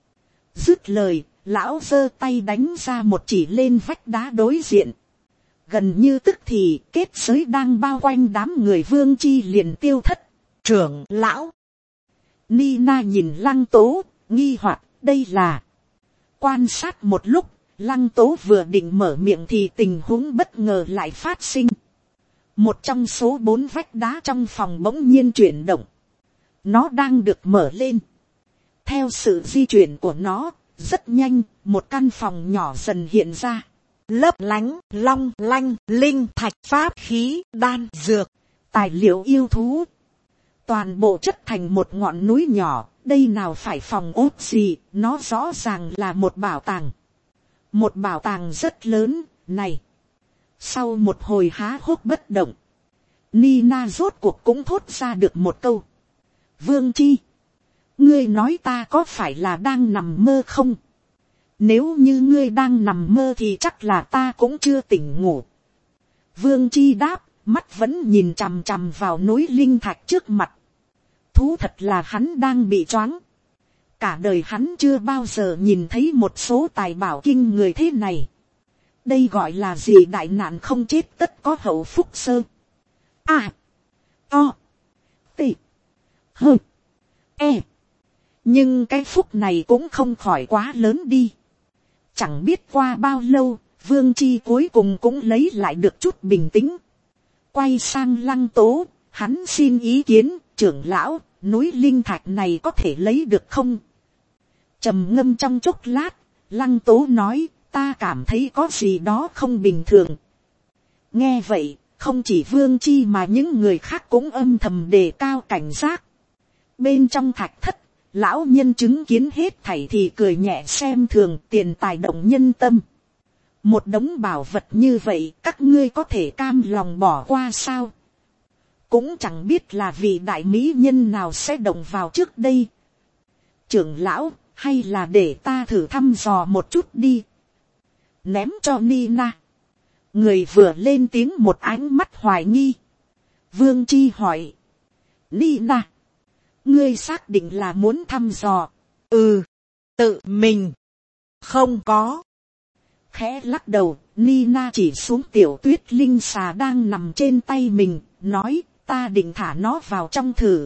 Dứt lời, lão giơ tay đánh ra một chỉ lên vách đá đối diện. Gần như tức thì kết giới đang bao quanh đám người Vương Chi liền tiêu thất. Trưởng lão Nina nhìn Lăng Tố, nghi hoặc đây là. Quan sát một lúc, Lăng Tố vừa định mở miệng thì tình huống bất ngờ lại phát sinh. Một trong số bốn vách đá trong phòng bỗng nhiên chuyển động. Nó đang được mở lên. Theo sự di chuyển của nó, rất nhanh, một căn phòng nhỏ dần hiện ra. Lấp lánh, long lanh, linh thạch pháp khí, đan, dược, tài liệu yêu thú. Toàn bộ chất thành một ngọn núi nhỏ, đây nào phải phòng ốt gì, nó rõ ràng là một bảo tàng. Một bảo tàng rất lớn, này. Sau một hồi há hốc bất động, Nina rốt cuộc cũng thốt ra được một câu. Vương Chi, ngươi nói ta có phải là đang nằm mơ không? Nếu như ngươi đang nằm mơ thì chắc là ta cũng chưa tỉnh ngủ. Vương Chi đáp, mắt vẫn nhìn chằm chằm vào núi linh thạch trước mặt. Thú thật là hắn đang bị choáng. Cả đời hắn chưa bao giờ nhìn thấy một số tài bảo kinh người thế này. Đây gọi là gì, đại nạn không chết tất có hậu phúc sơ. À, o, t, h, e. Nhưng cái phúc này cũng không khỏi quá lớn đi. Chẳng biết qua bao lâu, Vương Chi cuối cùng cũng lấy lại được chút bình tĩnh. Quay sang Lăng Tố, hắn xin ý kiến, trưởng lão, núi linh thạch này có thể lấy được không? Trầm ngâm trong chốc lát, Lăng Tố nói, ta cảm thấy có gì đó không bình thường. Nghe vậy, không chỉ Vương Chi mà những người khác cũng âm thầm đề cao cảnh giác. Bên trong thạch thất, lão nhân chứng kiến hết thảy thì cười nhẹ xem thường, tiền tài động nhân tâm. Một đống bảo vật như vậy các ngươi có thể cam lòng bỏ qua sao? Cũng chẳng biết là vị đại mỹ nhân nào sẽ động vào trước đây. Trưởng lão, hay là để ta thử thăm dò một chút đi. Ném cho Nina. Người vừa lên tiếng một ánh mắt hoài nghi. Vương Chi hỏi. Nina, ngươi xác định là muốn thăm dò? Ừ, tự mình. Không có. Khẽ lắc đầu, Nina chỉ xuống tiểu tuyết linh xà đang nằm trên tay mình, nói, ta định thả nó vào trong thử.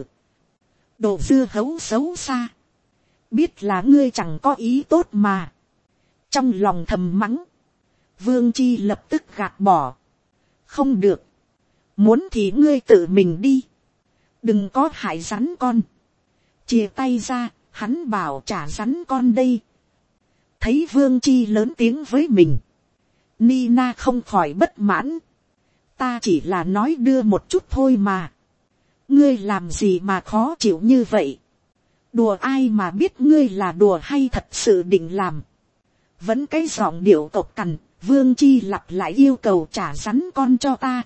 Đồ dưa hấu xấu xa. Biết là ngươi chẳng có ý tốt mà. Trong lòng thầm mắng. Vương Chi lập tức gạt bỏ. Không được. Muốn thì ngươi tự mình đi. Đừng có hại rắn con. Chia tay ra, hắn bảo trả rắn con đây. Thấy Vương Chi lớn tiếng với mình. Nina không khỏi bất mãn. Ta chỉ là nói đưa một chút thôi mà. Ngươi làm gì mà khó chịu như vậy? Đùa ai mà biết ngươi là đùa hay thật sự định làm? Vẫn cái giọng điệu cộc cằn, Vương Chi lặp lại yêu cầu trả rắn con cho ta.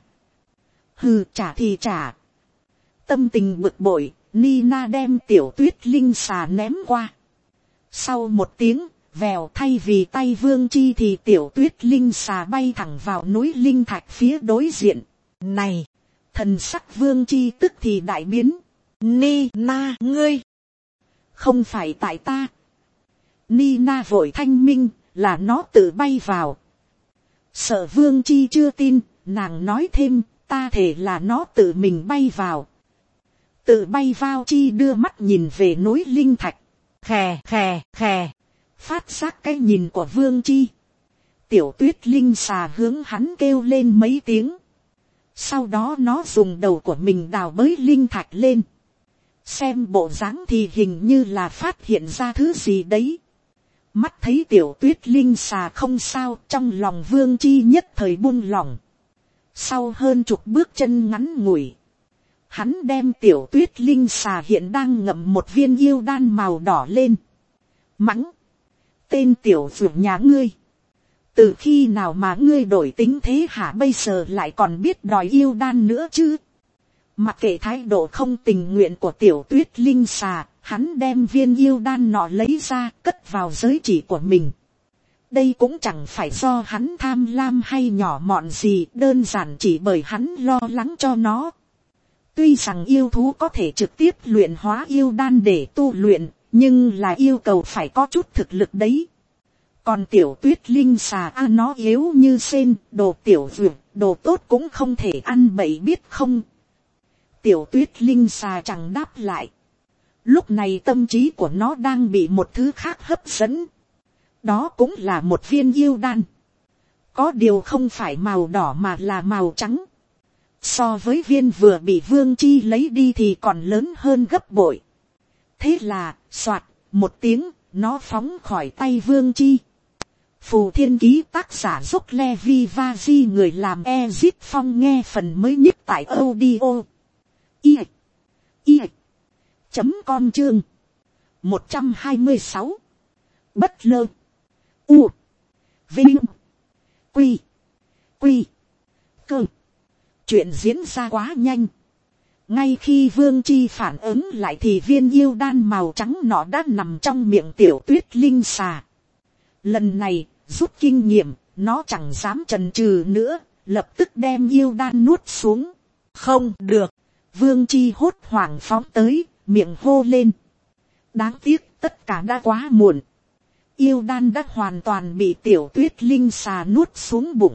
Hừ, trả thì trả. Tâm tình bực bội, Nina đem tiểu tuyết linh xà ném qua. Sau một tiếng, vèo, thay vì tay Vương Chi thì tiểu tuyết linh xà bay thẳng vào núi linh thạch phía đối diện. Này, thần sắc Vương Chi tức thì đại biến. Nina, ngươi. Không phải tại ta. Nina vội thanh minh, là nó tự bay vào. Sợ Vương Chi chưa tin, nàng nói thêm, ta thể là nó tự mình bay vào. Tự bay vào Chi đưa mắt nhìn về núi linh thạch. Khè khè khè. Phát giác cái nhìn của Vương Chi. Tiểu tuyết linh xà hướng hắn kêu lên mấy tiếng. Sau đó nó dùng đầu của mình đào bới linh thạch lên. Xem bộ dáng thì hình như là phát hiện ra thứ gì đấy. Mắt thấy tiểu tuyết linh xà không sao, trong lòng Vương Chi nhất thời buông lỏng. Sau hơn chục bước chân ngắn ngủi, hắn đem tiểu tuyết linh xà hiện đang ngậm một viên yêu đan màu đỏ lên. Mắng. Tên tiểu dược nhà ngươi. Từ khi nào mà ngươi đổi tính thế hả, bây giờ lại còn biết đòi yêu đan nữa chứ? Mặc kệ thái độ không tình nguyện của tiểu tuyết linh xà, hắn đem viên yêu đan nọ lấy ra, cất vào giới chỉ của mình. Đây cũng chẳng phải do hắn tham lam hay nhỏ mọn gì, đơn giản chỉ bởi hắn lo lắng cho nó. Tuy rằng yêu thú có thể trực tiếp luyện hóa yêu đan để tu luyện, nhưng là yêu cầu phải có chút thực lực đấy. Còn tiểu tuyết linh xà a, nó yếu như sen, đồ tiểu dược, đồ tốt cũng không thể ăn bậy biết không. Tiểu tuyết linh xà chẳng đáp lại. Lúc này tâm trí của nó đang bị một thứ khác hấp dẫn. Đó cũng là một viên yêu đan. Có điều không phải màu đỏ mà là màu trắng. So với viên vừa bị Vương Chi lấy đi thì còn lớn hơn gấp bội. Thế là, soạt, một tiếng, nó phóng khỏi tay Vương Chi. Phù Thiên Ký tác giả Dốc Levi Vazi, người làm Ezip Phong, nghe phần mới nhất tại audio. I. I. Chấm com chương. một trăm hai mươi sáu. Bất lơ. U. Vinh. Quy. Quy. Cơ. Chuyện diễn ra quá nhanh. Ngay khi Vương Chi phản ứng lại thì viên yêu đan màu trắng nọ đã nằm trong miệng tiểu tuyết linh xà. Lần này, rút kinh nghiệm, nó chẳng dám chần chừ nữa, lập tức đem yêu đan nuốt xuống. Không được. Vương Chi hốt hoảng phóng tới, miệng hô lên. Đáng tiếc, tất cả đã quá muộn. Yêu đan đã hoàn toàn bị tiểu tuyết linh xà nuốt xuống bụng.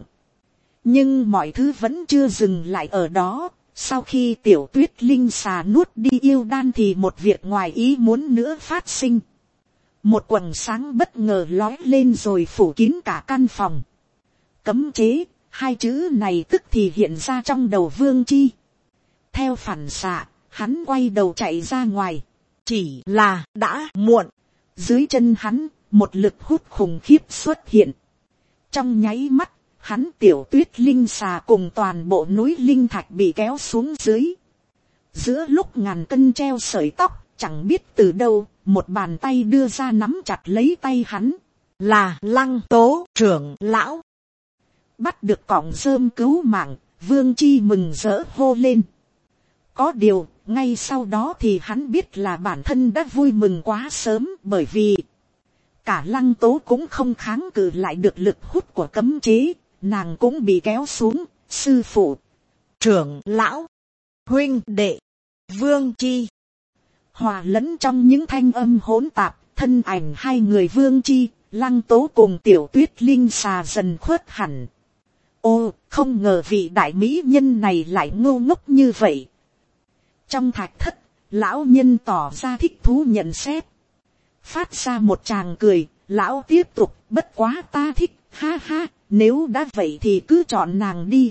Nhưng mọi thứ vẫn chưa dừng lại ở đó. Sau khi tiểu tuyết linh xà nuốt đi yêu đan thì một việc ngoài ý muốn nữa phát sinh. một quầng sáng bất ngờ lói lên rồi phủ kín cả căn phòng. Cấm chế, hai chữ này tức thì hiện ra trong đầu Vương Chi. Theo phản xạ, hắn quay đầu chạy ra ngoài. Chỉ là đã muộn. Dưới chân hắn, một lực hút khủng khiếp xuất hiện. Trong nháy mắt, hắn tiểu tuyết linh xà cùng toàn bộ núi linh thạch bị kéo xuống dưới. Giữa lúc ngàn cân treo sợi tóc, chẳng biết từ đâu, một bàn tay đưa ra nắm chặt lấy tay hắn. Là Lăng Tố trưởng lão. Bắt được cọng rơm cứu mạng, Vương Chi mừng rỡ hô lên. Có điều, ngay sau đó thì hắn biết là bản thân đã vui mừng quá sớm, bởi vì cả Lăng Tố cũng không kháng cự lại được lực hút của cấm chế, nàng cũng bị kéo xuống. Sư phụ, trưởng lão, huynh đệ, Vương Chi. Hòa lẫn trong những thanh âm hỗn tạp, thân ảnh hai người Vương Chi, Lăng Tố cùng tiểu tuyết linh xà dần khuất hẳn. Ô, không ngờ vị đại mỹ nhân này lại ngu ngốc như vậy. Trong thạch thất, lão nhân tỏ ra thích thú nhận xét. Phát ra một tràng cười, lão tiếp tục, bất quá ta thích, ha ha, nếu đã vậy thì cứ chọn nàng đi.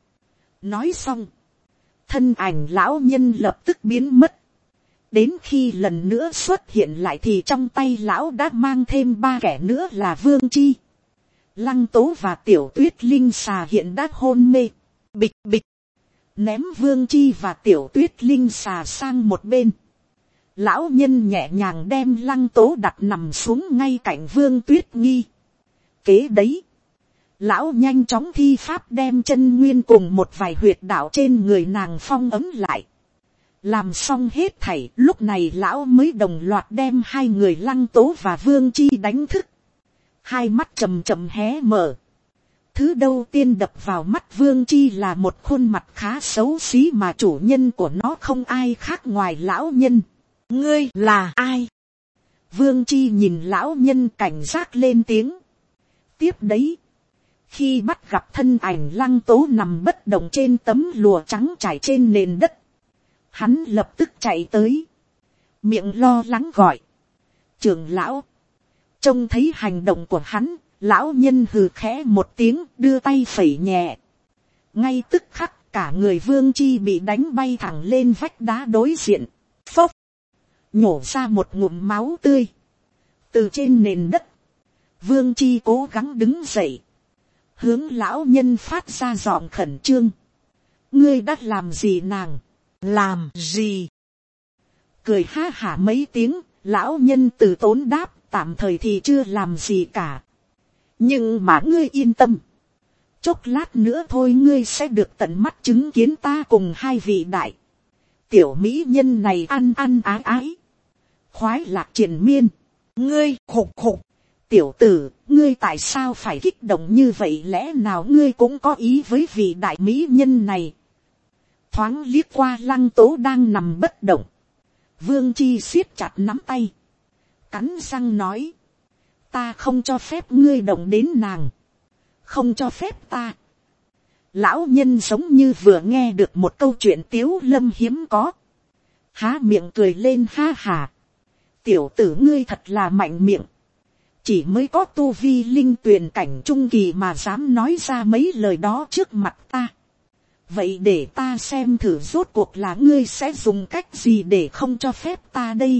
Nói xong, thân ảnh lão nhân lập tức biến mất. Đến khi lần nữa xuất hiện lại thì trong tay lão đã mang thêm ba kẻ nữa là Vương Chi. Lăng Tố và tiểu tuyết linh xà hiện đã hôn mê. Bịch bịch. Ném Vương Chi và tiểu tuyết linh xà sang một bên. Lão nhân nhẹ nhàng đem Lăng Tố đặt nằm xuống ngay cạnh Vương Tuyết Nghi. Kế đấy. Lão nhanh chóng thi pháp đem chân nguyên cùng một vài huyệt đạo trên người nàng phong ấm lại. Làm xong hết thảy, lúc này lão mới đồng loạt đem hai người Lăng Tố và Vương Chi đánh thức. Hai mắt chầm chầm hé mở. Thứ đầu tiên đập vào mắt Vương Chi là một khuôn mặt khá xấu xí mà chủ nhân của nó không ai khác ngoài lão nhân. Ngươi là ai? Vương Chi nhìn lão nhân cảnh giác lên tiếng. Tiếp đấy. Khi bắt gặp thân ảnh Lăng Tố nằm bất động trên tấm lụa trắng trải trên nền đất. Hắn lập tức chạy tới. Miệng lo lắng gọi. Trưởng lão. Trông thấy hành động của hắn, lão nhân hừ khẽ một tiếng đưa tay phẩy nhẹ. Ngay tức khắc cả người Vương Chi bị đánh bay thẳng lên vách đá đối diện. Phốc. Nhổ ra một ngụm máu tươi. Từ trên nền đất. Vương Chi cố gắng đứng dậy. Hướng lão nhân phát ra giọng khẩn trương. Ngươi đã làm gì nàng? Làm gì? Cười ha hả mấy tiếng, lão nhân từ tốn đáp, tạm thời thì chưa làm gì cả. Nhưng mà ngươi yên tâm. Chốc lát nữa thôi ngươi sẽ được tận mắt chứng kiến ta cùng hai vị đại. Tiểu mỹ nhân này ăn ăn ái ái. Khoái lạc triền miên. Ngươi khục khục. Tiểu tử, ngươi tại sao phải kích động như vậy, lẽ nào ngươi cũng có ý với vị đại mỹ nhân này? Thoáng liếc qua Lăng Tố đang nằm bất động. Vương Chi siết chặt nắm tay. Cắn răng nói. Ta không cho phép ngươi động đến nàng. Không cho phép ta. Lão nhân giống như vừa nghe được một câu chuyện tiếu lâm hiếm có. Há miệng cười lên ha hà. Tiểu tử ngươi thật là mạnh miệng. Chỉ mới có tu vi linh tuyền cảnh trung kỳ mà dám nói ra mấy lời đó trước mặt ta. Vậy để ta xem thử rốt cuộc là ngươi sẽ dùng cách gì để không cho phép ta đây.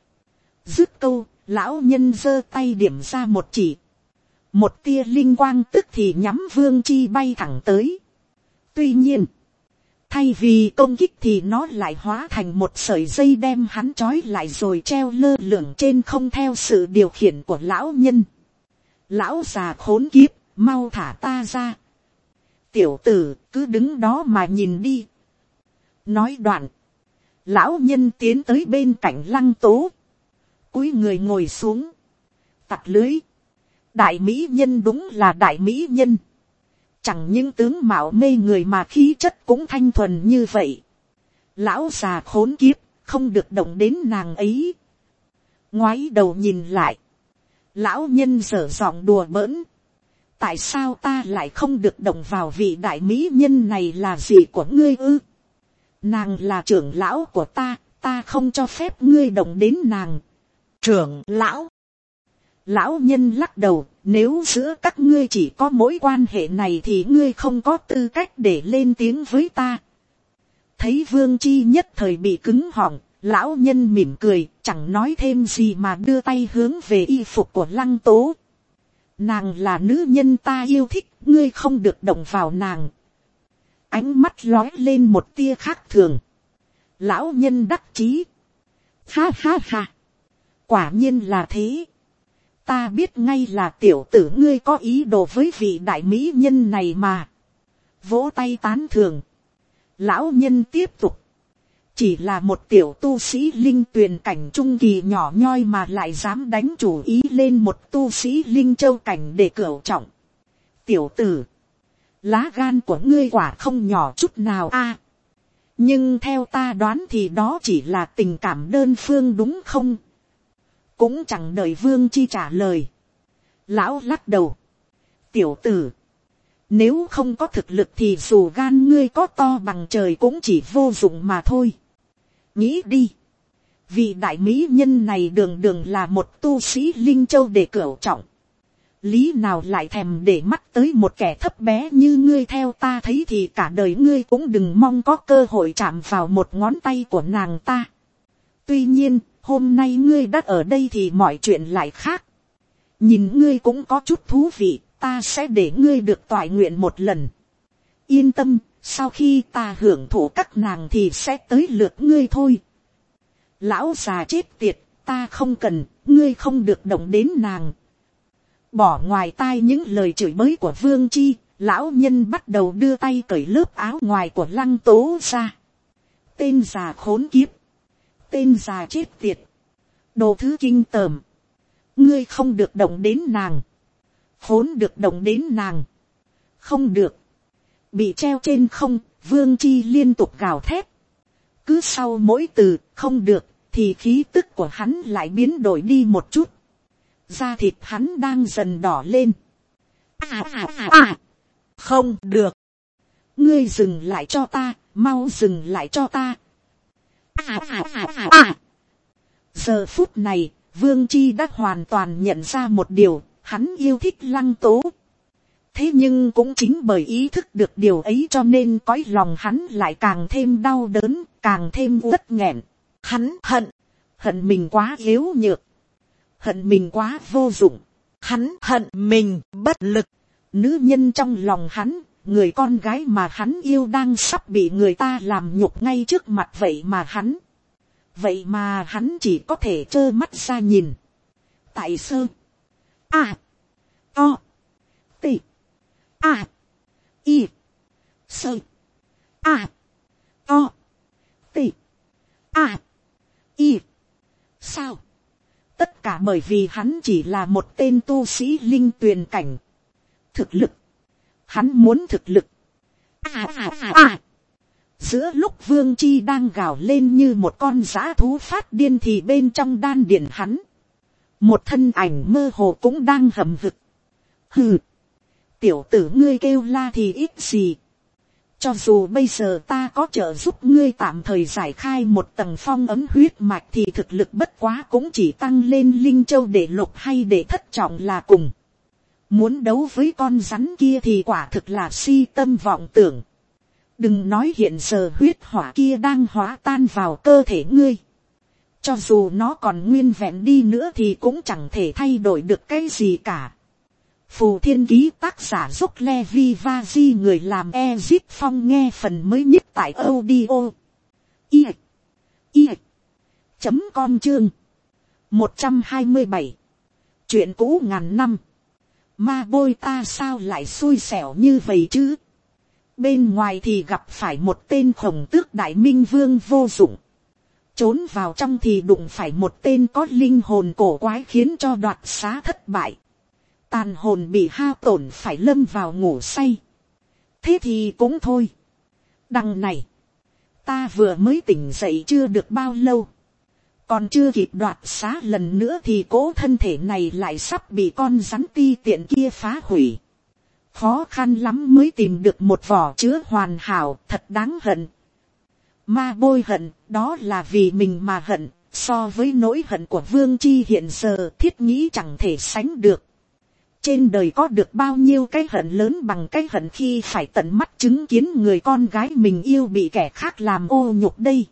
Dứt câu, lão nhân giơ tay điểm ra một chỉ. Một tia linh quang tức thì nhắm Vương Chi bay thẳng tới. Tuy nhiên, thay vì công kích thì nó lại hóa thành một sợi dây đem hắn trói lại rồi treo lơ lửng trên không theo sự điều khiển của lão nhân. Lão già khốn kiếp, mau thả ta ra. Tiểu tử, cứ đứng đó mà nhìn đi. Nói đoạn, lão nhân tiến tới bên cạnh Lăng Tố. Cúi người ngồi xuống. Tặc lưới. Đại mỹ nhân đúng là đại mỹ nhân. Chẳng những tướng mạo mê người mà khí chất cũng thanh thuần như vậy. Lão già khốn kiếp, không được động đến nàng ấy. Ngoái đầu nhìn lại. Lão nhân dở giọng đùa bỡn. Tại sao ta lại không được động vào vị đại mỹ nhân này là gì của ngươi ư? Nàng là trưởng lão của ta, ta không cho phép ngươi động đến nàng. Trưởng lão, Lão nhân lắc đầu, nếu giữa các ngươi chỉ có mối quan hệ này thì ngươi không có tư cách để lên tiếng với ta. Thấy Vương Chi nhất thời bị cứng họng, lão nhân mỉm cười, chẳng nói thêm gì mà đưa tay hướng về y phục của Lăng Tố. Nàng là nữ nhân ta yêu thích, ngươi không được động vào nàng. Ánh mắt lói lên một tia khác thường. Lão nhân đắc chí. Ha ha ha. Quả nhiên là thế. Ta biết ngay là tiểu tử ngươi có ý đồ với vị đại mỹ nhân này mà. Vỗ tay tán thường. Lão nhân tiếp tục. Chỉ là một tiểu tu sĩ linh tuyền cảnh trung kỳ nhỏ nhoi mà lại dám đánh chủ ý lên một tu sĩ linh châu cảnh để cửu trọng. Tiểu tử. Lá gan của ngươi quả không nhỏ chút nào a. À, nhưng theo ta đoán thì đó chỉ là tình cảm đơn phương đúng không? Cũng chẳng đợi Vương Chi trả lời. Lão lắc đầu. Tiểu tử. Nếu không có thực lực thì dù gan ngươi có to bằng trời cũng chỉ vô dụng mà thôi. Nghĩ đi. Vì đại mỹ nhân này đường đường là một tu sĩ linh châu để cửu trọng. Lý nào lại thèm để mắt tới một kẻ thấp bé như ngươi, theo ta thấy thì cả đời ngươi cũng đừng mong có cơ hội chạm vào một ngón tay của nàng ta. Tuy nhiên, hôm nay ngươi đã ở đây thì mọi chuyện lại khác. Nhìn ngươi cũng có chút thú vị, ta sẽ để ngươi được toại nguyện một lần. Yên tâm, sau khi ta hưởng thụ các nàng thì sẽ tới lượt ngươi thôi. Lão già chết tiệt, ta không cần, ngươi không được động đến nàng. Bỏ ngoài tai những lời chửi bới của Vương Chi, lão nhân bắt đầu đưa tay cởi lớp áo ngoài của Lăng Tố ra. Tên già khốn kiếp. Tên già chết tiệt. Đồ thứ kinh tởm. Ngươi không được động đến nàng. Khốn được động đến nàng. Không được. Bị treo trên không, Vương Chi liên tục gào thét. Cứ sau mỗi từ không được thì khí tức của hắn lại biến đổi đi một chút. Da thịt hắn đang dần đỏ lên. À à à à. Không được. Ngươi dừng lại cho ta, mau dừng lại cho ta. À à à à à. Giờ phút này, Vương Chi đã hoàn toàn nhận ra một điều, hắn yêu thích Lăng Tố. Thế nhưng cũng chính bởi ý thức được điều ấy cho nên cõi lòng hắn lại càng thêm đau đớn, càng thêm uất nghẹn. Hắn hận, hận mình quá yếu nhược. Hận mình quá vô dụng. Hắn hận mình bất lực. Nữ nhân trong lòng hắn, người con gái mà hắn yêu đang sắp bị người ta làm nhục ngay trước mặt, vậy mà hắn. Vậy mà hắn chỉ có thể trơ mắt ra nhìn. Tại sơ. À. O. T. À. Y. Sơ. À. O. T. À. Y. Sao? Tất cả bởi vì hắn chỉ là một tên tu sĩ linh tuyền cảnh. Thực lực. Hắn muốn thực lực. À à à à. Giữa lúc Vương Chi đang gào lên như một con dã thú phát điên thì bên trong đan điền hắn. Một thân ảnh mơ hồ cũng đang hầm hực. Hừ. Tiểu tử ngươi kêu la thì ít gì. Cho dù bây giờ ta có trợ giúp ngươi tạm thời giải khai một tầng phong ấm huyết mạch thì thực lực bất quá cũng chỉ tăng lên linh châu để lục hay để thất trọng là cùng. Muốn đấu với con rắn kia thì quả thực là si tâm vọng tưởng. Đừng nói hiện giờ huyết hỏa kia đang hóa tan vào cơ thể ngươi. Cho dù nó còn nguyên vẹn đi nữa thì cũng chẳng thể thay đổi được cái gì cả. Phù Thiên Ký tác giả Dốc Levi Vaji, người làm Ezip Phong, nghe phần mới nhất tại audio i i chấm com chương một trăm hai mươi bảy. Chuyện cũ ngàn năm. Ma Bôi ta sao lại xui xẻo như vậy chứ? Bên ngoài thì gặp phải một tên Khổng Tước Đại Minh Vương vô dụng. Trốn vào trong thì đụng phải một tên có linh hồn cổ quái khiến cho đoạt xá thất bại. Tàn hồn bị hao tổn phải lâm vào ngủ say. Thế thì cũng thôi. Đằng này. Ta vừa mới tỉnh dậy chưa được bao lâu. Còn chưa kịp đoạt xá lần nữa thì cố thân thể này lại sắp bị con rắn ti tiện kia phá hủy. Khó khăn lắm mới tìm được một vỏ chứa hoàn hảo, thật đáng hận. Ma Bôi hận, đó là vì mình mà hận, So với nỗi hận của Vương Chi hiện giờ thiết nghĩ chẳng thể sánh được. Trên đời có được bao nhiêu cái hận lớn bằng cái hận khi phải tận mắt chứng kiến người con gái mình yêu bị kẻ khác làm ô nhục đây.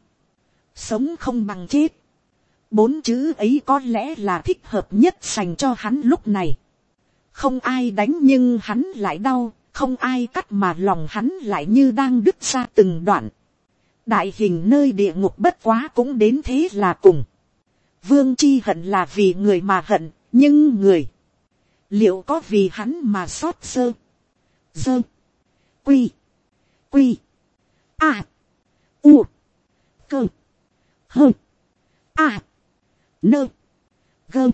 Sống không bằng chết. Bốn chữ ấy có lẽ là thích hợp nhất dành cho hắn lúc này. Không ai đánh nhưng hắn lại đau, không ai cắt mà lòng hắn lại như đang đứt ra từng đoạn. Đại hình nơi địa ngục bất quá cũng đến thế là cùng. Vương Chi hận là vì người mà hận, nhưng người liệu có vì hắn mà xót sơ, dơ, quy, quy, a, u, cơ, hơ, a, nơ, gơ,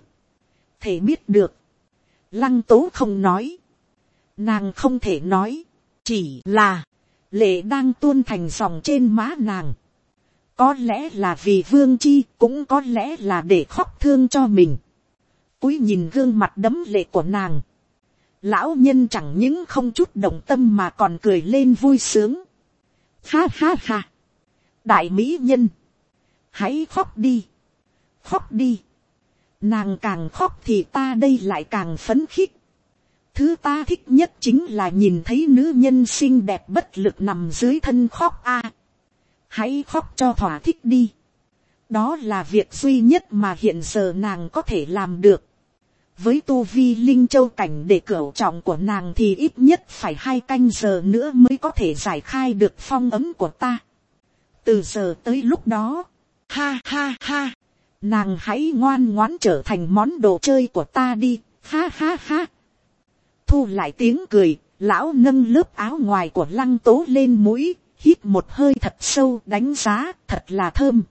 thể biết được. Lăng Tố không nói, nàng không thể nói, chỉ là lệ đang tuôn thành dòng trên má nàng. Có lẽ là vì Vương Chi, cũng có lẽ là để khóc thương cho mình. Cúi nhìn gương mặt đẫm lệ của nàng, lão nhân chẳng những không chút động tâm mà còn cười lên vui sướng. Ha ha ha, đại mỹ nhân, hãy khóc đi, khóc đi. Nàng càng khóc thì ta đây lại càng phấn khích. Thứ ta thích nhất chính là nhìn thấy nữ nhân xinh đẹp bất lực nằm dưới thân khóc a. À, hãy khóc cho thỏa thích đi. Đó là việc duy nhất mà hiện giờ nàng có thể làm được. Với tu vi linh châu cảnh để cửu trọng của nàng thì ít nhất phải hai canh giờ nữa mới có thể giải khai được phong ấm của ta. Từ giờ tới lúc đó, ha ha ha, nàng hãy ngoan ngoãn trở thành món đồ chơi của ta đi, ha ha ha. Thu lại tiếng cười, lão nâng lớp áo ngoài của Lăng Tố lên mũi, hít một hơi thật sâu, đánh giá thật là thơm.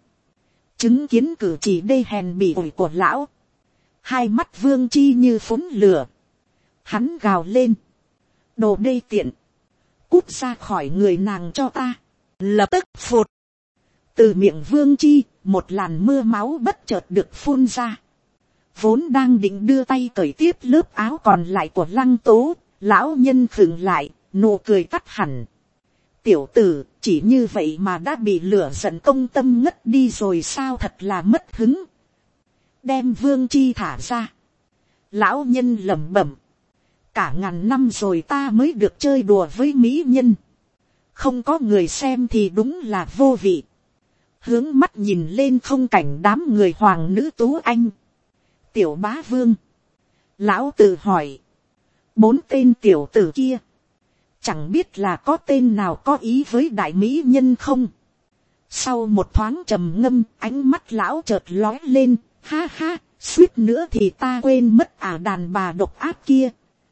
Chứng kiến cử chỉ đê hèn bỉ ổi của lão, hai mắt Vương Chi như phun lửa. Hắn gào lên, đồ đê tiện, cút ra khỏi người nàng cho ta. Lập tức phụt, từ miệng Vương Chi một làn mưa máu bất chợt được phun ra. Vốn đang định đưa tay cởi tiếp lớp áo còn lại của Lăng Tố, lão nhân khựng lại, nụ cười tắt hẳn. Tiểu tử, chỉ như vậy mà đã bị lửa giận công tâm ngất đi rồi sao, thật là mất hứng. Đem Vương Chi thả ra. Lão nhân lẩm bẩm, cả ngàn năm rồi ta mới được chơi đùa với mỹ nhân. Không có người xem thì đúng là vô vị. Hướng mắt nhìn lên không cảnh đám người hoàng nữ tú anh. Tiểu bá vương. Lão tự hỏi, bốn tên tiểu tử kia, chẳng biết là có tên nào có ý với đại mỹ nhân không. Sau một thoáng trầm ngâm, ánh mắt lão chợt lói lên, ha ha, suýt nữa thì ta quên mất ả đàn bà độc ác kia.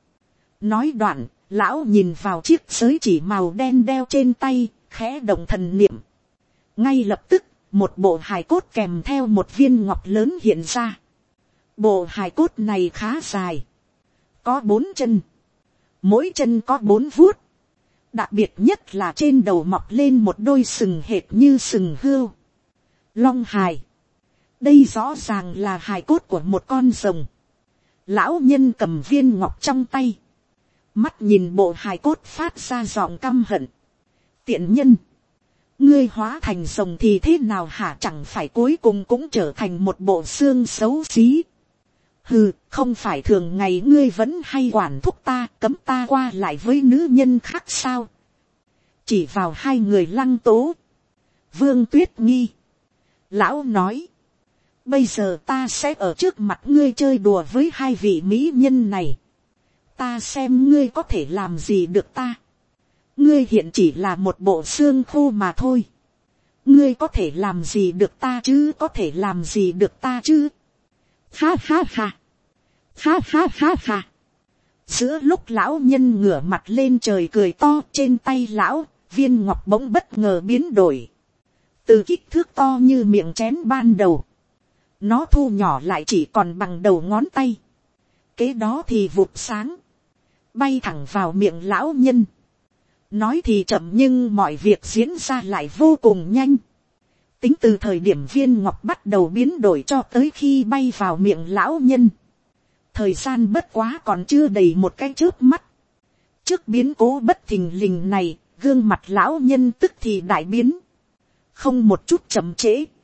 Nói đoạn, lão nhìn vào chiếc giới chỉ màu đen đeo trên tay, khẽ động thần niệm. Ngay lập tức, một bộ hài cốt kèm theo một viên ngọc lớn hiện ra. Bộ hài cốt này khá dài, có bốn chân, mỗi chân có bốn vuốt. Đặc biệt nhất là trên đầu mọc lên một đôi sừng hệt như sừng hươu. Long hài. Đây rõ ràng là hài cốt của một con rồng. Lão nhân cầm viên ngọc trong tay, mắt nhìn bộ hài cốt phát ra giọng căm hận. Tiện nhân, ngươi hóa thành rồng thì thế nào hả, chẳng phải cuối cùng cũng trở thành một bộ xương xấu xí. Hừ, không phải thường ngày ngươi vẫn hay quản thúc ta, cấm ta qua lại với nữ nhân khác sao? Chỉ vào hai người Lăng Tố, Vương Tuyết Nghi. Lão nói, bây giờ ta sẽ ở trước mặt ngươi chơi đùa với hai vị mỹ nhân này. Ta xem ngươi có thể làm gì được ta. Ngươi hiện chỉ là một bộ xương khô mà thôi. Ngươi có thể làm gì được ta chứ, có thể làm gì được ta chứ. Ha ha ha. Ha ha ha ha. Giữa lúc lão nhân ngửa mặt lên trời cười to, trên tay lão, viên ngọc bỗng bất ngờ biến đổi. Từ kích thước to như miệng chén ban đầu, nó thu nhỏ lại chỉ còn bằng đầu ngón tay. Kế đó thì vụt sáng, bay thẳng vào miệng lão nhân. Nói thì chậm nhưng mọi việc diễn ra lại vô cùng nhanh. Tính từ thời điểm viên ngọc bắt đầu biến đổi cho tới khi bay vào miệng lão nhân, thời gian bất quá còn chưa đầy một cái chớp mắt. Trước biến cố bất thình lình này, gương mặt lão nhân tức thì đại biến. Không một chút chậm trễ,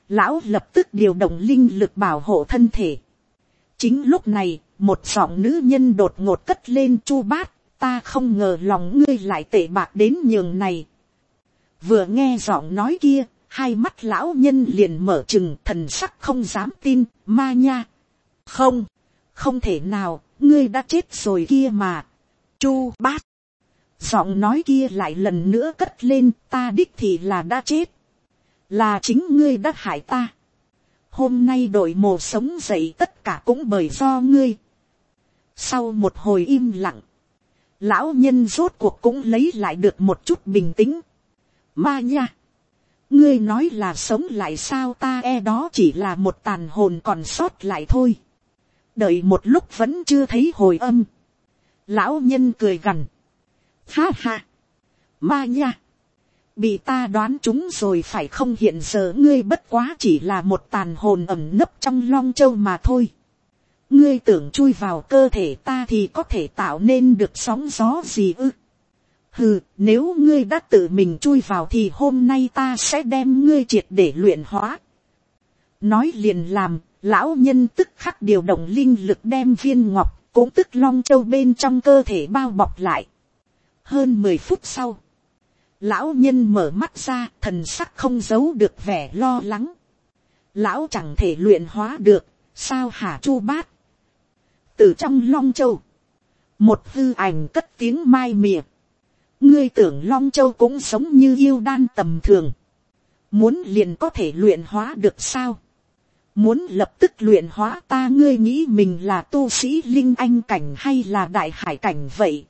lão lập tức điều động linh lực bảo hộ thân thể. Chính lúc này, một giọng nữ nhân đột ngột cất lên: Chu Bát, ta không ngờ lòng ngươi lại tệ bạc đến nhường này. Vừa nghe giọng nói kia, hai mắt lão nhân liền mở trừng, thần sắc không dám tin. Ma nha, không, không thể nào, ngươi đã chết rồi kia mà. Chu Bát, giọng nói kia lại lần nữa cất lên: ta đích thì là đã chết, là chính ngươi đã hại ta. Hôm nay đội mồ sống dậy tất cả cũng bởi do ngươi. Sau một hồi im lặng, lão nhân rốt cuộc cũng lấy lại được một chút bình tĩnh. Ma nha, ngươi nói là sống lại sao? Ta e đó chỉ là một tàn hồn còn sót lại thôi. Đợi một lúc vẫn chưa thấy hồi âm. Lão nhân cười gằn: ha ha, ma nha, bị ta đoán trúng rồi phải không? Hiện giờ ngươi bất quá chỉ là một tàn hồn ẩn nấp trong Long Châu mà thôi. Ngươi tưởng chui vào cơ thể ta thì có thể tạo nên được sóng gió gì ư? Hừ, nếu ngươi đã tự mình chui vào thì hôm nay ta sẽ đem ngươi triệt để luyện hóa. Nói liền làm, lão nhân tức khắc điều động linh lực đem viên ngọc, cũng tức Long Châu bên trong cơ thể bao bọc lại. Hơn mười phút sau, lão nhân mở mắt ra, thần sắc không giấu được vẻ lo lắng. Lão chẳng thể luyện hóa được, sao hả Chu Bát? Từ trong Long Châu, một hư ảnh cất tiếng mai mỉa: ngươi tưởng Long Châu cũng giống như yêu đan tầm thường, muốn liền có thể luyện hóa được sao? Muốn lập tức luyện hóa ta, ngươi nghĩ mình là tu sĩ linh anh cảnh hay là đại hải cảnh vậy?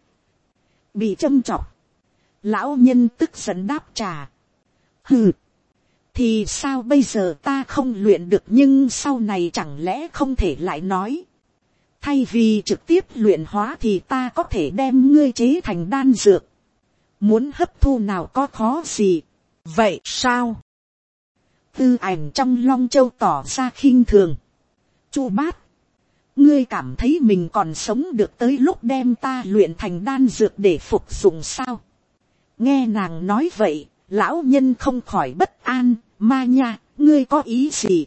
Bị châm chọc, lão nhân tức giận đáp trả: hừ, thì sao bây giờ? Ta không luyện được, nhưng sau này chẳng lẽ không thể lại nói, thay vì trực tiếp luyện hóa thì ta có thể đem ngươi chế thành đan dược, muốn hấp thu nào có khó gì. Vậy sao? Tư ảnh trong Long Châu tỏ ra khinh thường: Chu Bát, ngươi cảm thấy mình còn sống được tới lúc đem ta luyện thành đan dược để phục dụng sao? Nghe nàng nói vậy, lão nhân không khỏi bất an: ma nha, ngươi có ý gì?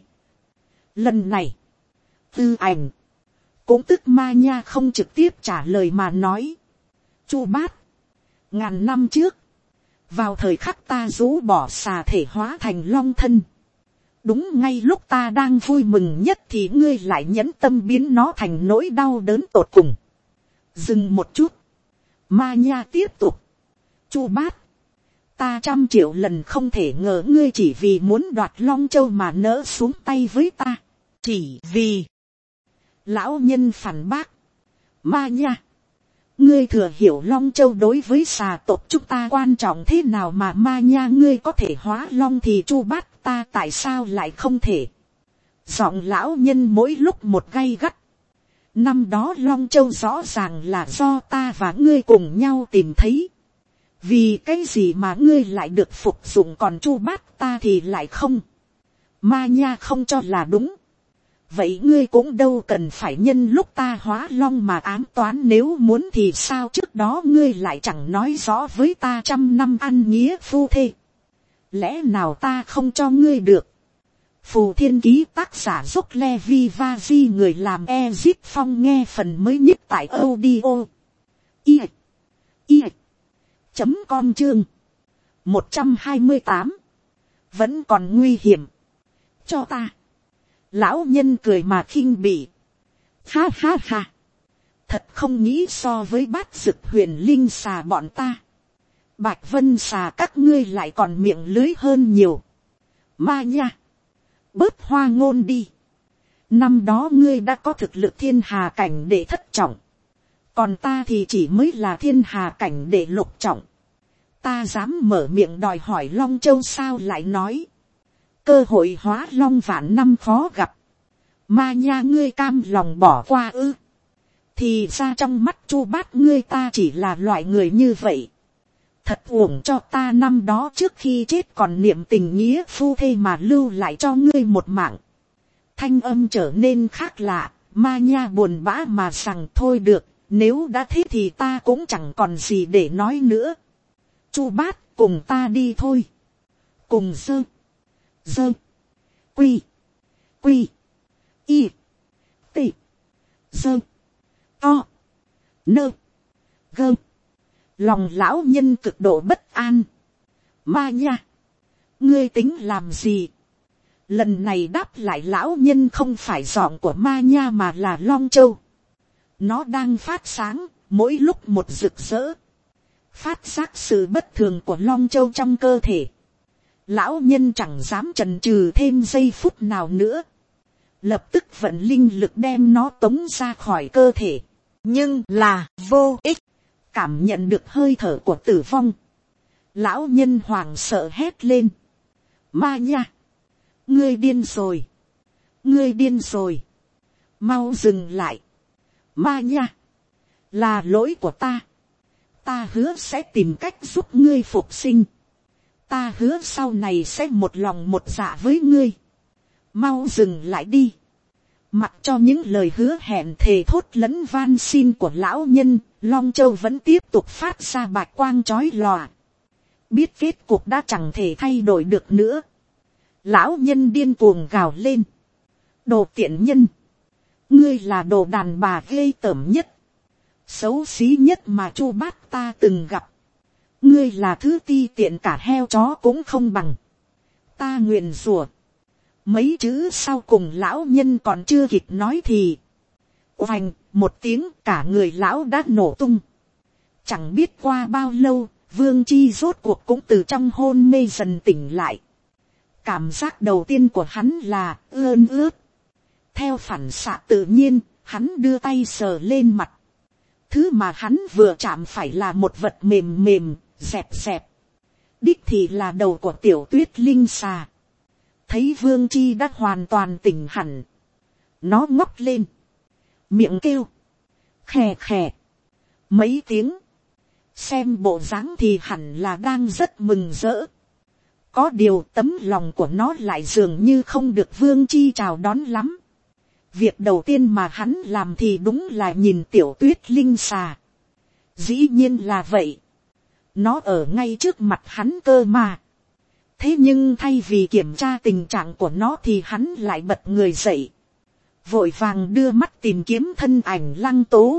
Lần này, tư ảnh, cũng tức ma nha không trực tiếp trả lời mà nói: Chu Bát, ngàn năm trước, vào thời khắc ta rũ bỏ xà thể hóa thành long thân, đúng ngay lúc ta đang vui mừng nhất thì ngươi lại nhẫn tâm biến nó thành nỗi đau đớn tột cùng. Dừng một chút, ma nha tiếp tục: Chu Bát, ta trăm triệu lần không thể ngờ ngươi chỉ vì muốn đoạt Long Châu mà nỡ xuống tay với ta. Chỉ vì... Lão nhân phản bác: ma nha, ngươi thừa hiểu Long Châu đối với xà tộc chúng ta quan trọng thế nào mà? Ma nha, ngươi có thể hóa long thì Chu Bát ta tại sao lại không thể? Giọng lão nhân mỗi lúc một gay gắt. Năm đó Long Châu rõ ràng là do ta và ngươi cùng nhau tìm thấy. Vì cái gì mà ngươi lại được phục dụng còn Chu Bát ta thì lại không? Ma nha không cho là đúng. Vậy ngươi cũng đâu cần phải nhân lúc ta hóa long mà ám toán, nếu muốn thì sao trước đó ngươi lại chẳng nói rõ với ta trăm năm ăn nghĩa phu thê? Lẽ nào ta không cho ngươi được? Phù Thiên Ký tác giả Dốc Levi Vaji, người làm Ezip Phong, nghe phần mới nhất tại audio i i chấm com chương một trăm hai mươi tám. Vẫn còn nguy hiểm. Cho ta. Lão nhân cười mà khinh bỉ: ha ha ha, thật không nghĩ so với Bát Dực Huyền Linh xà bọn ta, Bạch Vân xà các ngươi lại còn miệng lưới hơn nhiều. Ma nha, bớt hoa ngôn đi. Năm đó ngươi đã có thực lực thiên hà cảnh để thất trọng, còn ta thì chỉ mới là thiên hà cảnh để lục trọng. Ta dám mở miệng đòi hỏi Long Châu sao? Lại nói cơ hội hóa long vạn năm khó gặp. Ma nha, ngươi cam lòng bỏ qua ư? Thì ra trong mắt Chu Bát ngươi ta chỉ là loại người như vậy. Thật uổng cho ta năm đó trước khi chết còn niệm tình nghĩa phu thê mà lưu lại cho ngươi một mạng. Thanh âm trở nên khác lạ, ma nha buồn bã mà rằng: thôi được, nếu đã thế thì ta cũng chẳng còn gì để nói nữa. Chu Bát, cùng ta đi thôi. Cùng dơ, dơ, Quy. Quy. Y. T. Dơ. To. Nơ. Gơ. Lòng lão nhân cực độ bất an. Ma nha. Ngươi tính làm gì? Lần này đáp lại lão nhân không phải giọng của ma nha mà là Long Châu. Nó đang phát sáng, mỗi lúc một rực rỡ. Phát giác sự bất thường của Long Châu trong cơ thể. Lão nhân chẳng dám chần chừ thêm giây phút nào nữa. Lập tức vận linh lực đem nó tống ra khỏi cơ thể. Nhưng là vô ích. Cảm nhận được hơi thở của tử vong. Lão nhân hoảng sợ hét lên. Ma nha. Ngươi điên rồi. Ngươi điên rồi. Mau dừng lại. Ma nha. Là lỗi của ta. Ta hứa sẽ tìm cách giúp ngươi phục sinh. Ta hứa sau này sẽ một lòng một dạ với ngươi. Mau dừng lại đi. Mặc cho những lời hứa hẹn thề thốt lẫn van xin của lão nhân, Long Châu vẫn tiếp tục phát ra bạch quang chói lòa. Biết kết cục đã chẳng thể thay đổi được nữa. Lão nhân điên cuồng gào lên. Đồ tiện nhân. Ngươi là đồ đàn bà ghê tởm nhất. Xấu xí nhất mà Chu Bát ta từng gặp. Ngươi là thứ ti tiện cả heo chó cũng không bằng. Ta nguyền rủa. Mấy chữ sau cùng lão nhân còn chưa kịp nói thì. Oành, một tiếng cả người lão đã nổ tung. Chẳng biết qua bao lâu, Vương Chi rốt cuộc cũng từ trong hôn mê dần tỉnh lại. Cảm giác đầu tiên của hắn là ơn ướt. Theo phản xạ tự nhiên, hắn đưa tay sờ lên mặt. Thứ mà hắn vừa chạm phải là một vật mềm mềm, dẹp dẹp. Đích thì là đầu của tiểu tuyết linh xà. Thấy Vương Chi đã hoàn toàn tỉnh hẳn. Nó ngóc lên. Miệng kêu. Khè khè. Mấy tiếng. Xem bộ dáng thì hẳn là đang rất mừng rỡ. Có điều tấm lòng của nó lại dường như không được Vương Chi chào đón lắm. Việc đầu tiên mà hắn làm thì đúng là nhìn tiểu tuyết linh xà. Dĩ nhiên là vậy. Nó ở ngay trước mặt hắn cơ mà. Thế nhưng thay vì kiểm tra tình trạng của nó thì hắn lại bật người dậy. Vội vàng đưa mắt tìm kiếm thân ảnh Lăng Tố.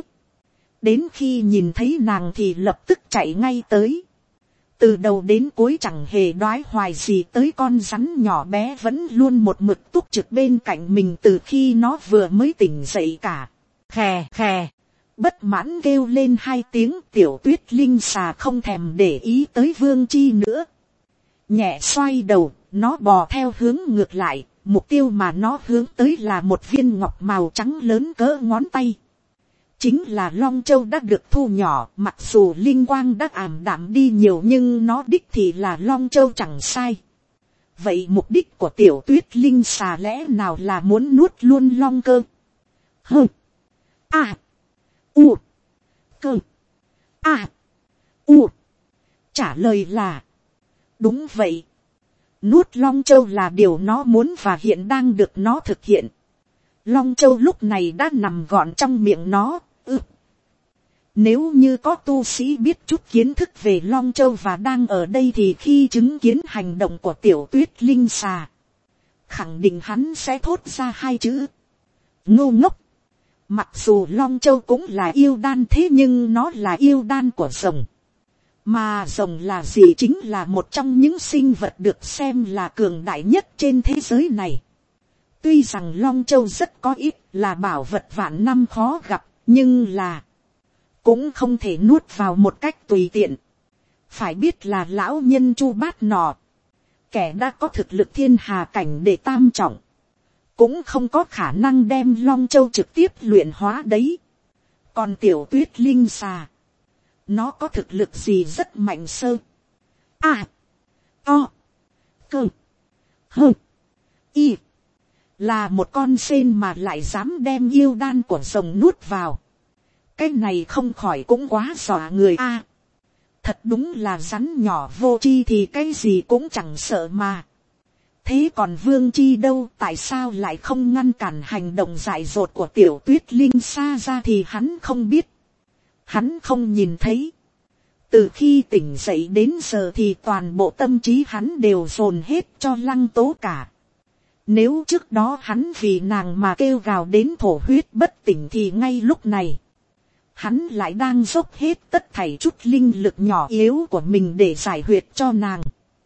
Đến khi nhìn thấy nàng thì lập tức chạy ngay tới. Từ đầu đến cuối chẳng hề đoái hoài gì tới con rắn nhỏ bé vẫn luôn một mực túc trực bên cạnh mình từ khi nó vừa mới tỉnh dậy cả. Khè khè. Bất mãn kêu lên hai tiếng, tiểu tuyết linh xà không thèm để ý tới Vương Chi nữa. Nhẹ xoay đầu, nó bò theo hướng ngược lại, mục tiêu mà nó hướng tới là một viên ngọc màu trắng lớn cỡ ngón tay. Chính là Long Châu đã được thu nhỏ, mặc dù linh quang đã ảm đạm đi nhiều nhưng nó đích thì là Long Châu chẳng sai. Vậy mục đích của tiểu tuyết linh xà lẽ nào là muốn nuốt luôn Long Cơ? Hơ. À. U. Cơ. À. U. Trả lời là. Đúng vậy. Nuốt Long Châu là điều nó muốn và hiện đang được nó thực hiện. Long Châu lúc này đã nằm gọn trong miệng nó. Ừ. Nếu như có tu sĩ biết chút kiến thức về Long Châu và đang ở đây thì khi chứng kiến hành động của tiểu tuyết linh xà, khẳng định hắn sẽ thốt ra hai chữ. Ngu ngốc. Mặc dù Long Châu cũng là yêu đan thế nhưng nó là yêu đan của rồng. Mà rồng là gì chính là một trong những sinh vật được xem là cường đại nhất trên thế giới này. Tuy rằng Long Châu rất có ít là bảo vật vạn năm khó gặp, nhưng là cũng không thể nuốt vào một cách tùy tiện. Phải biết là lão nhân Chu Bát nọ, kẻ đã có thực lực thiên hà cảnh để tam trọng, cũng không có khả năng đem Long Châu trực tiếp luyện hóa đấy. Còn tiểu tuyết linh xà, nó có thực lực gì rất mạnh sơ. À. To. Cơ. Hơ. Y. Là một con sên mà lại dám đem yêu đan của rồng nuốt vào. Cái này không khỏi cũng quá dọa người a. À, thật đúng là rắn nhỏ vô tri thì cái gì cũng chẳng sợ mà. Thế còn Vương Chi đâu, tại sao lại không ngăn cản hành động dại dột của tiểu tuyết linh xa ra thì hắn không biết. Hắn không nhìn thấy. Từ khi tỉnh dậy đến giờ thì toàn bộ tâm trí hắn đều dồn hết cho Lăng Tố cả. Nếu trước đó hắn vì nàng mà kêu gào đến thổ huyết bất tỉnh thì ngay lúc này, hắn lại đang dốc hết tất thảy chút linh lực nhỏ yếu của mình để giải huyệt cho nàng.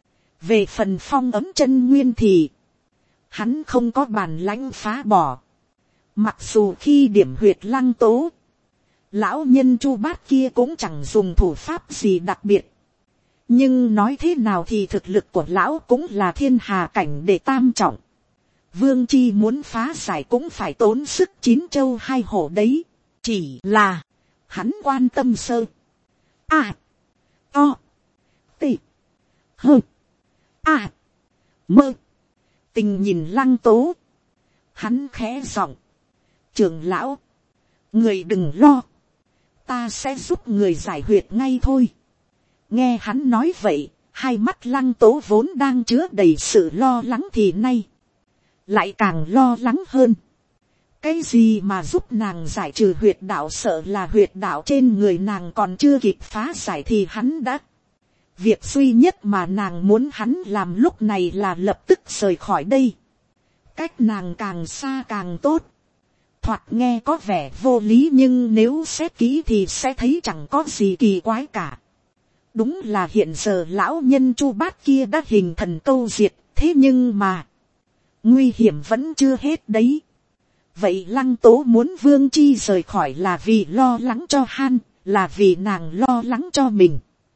Về phần phong ấm chân nguyên thì, hắn không có bản lãnh phá bỏ. Mặc dù khi điểm huyệt Lăng Tố, lão nhân Chu Bát kia cũng chẳng dùng thủ pháp gì đặc biệt. Nhưng nói thế nào thì thực lực của lão cũng là thiên hà cảnh đệ tam trọng. Vương Chi muốn phá giải cũng phải tốn sức chín châu hai hổ đấy. Chỉ là, hắn quan tâm sơ. À, to, tị, hơ, à, mơ. Tình nhìn Lăng Tố. Hắn khẽ giọng. Trưởng lão, người đừng lo. Ta sẽ giúp người giải huyệt ngay thôi. Nghe hắn nói vậy, hai mắt Lăng Tố vốn đang chứa đầy sự lo lắng thì nay lại càng lo lắng hơn. Cái gì mà giúp nàng giải trừ huyệt đạo, sợ là huyệt đạo trên người nàng còn chưa kịp phá giải thì hắn đã. Việc duy nhất mà nàng muốn hắn làm lúc này là lập tức rời khỏi đây. Cách nàng càng xa càng tốt. Thoạt nghe có vẻ vô lý nhưng nếu xét kỹ thì sẽ thấy chẳng có gì kỳ quái cả. Đúng là hiện giờ lão nhân Chu Bát kia đã hình thần câu diệt, thế nhưng mà nguy hiểm vẫn chưa hết đấy. Vậy Lăng Tố muốn Vương Chi rời khỏi là vì lo lắng cho Han, là vì nàng lo lắng cho mình.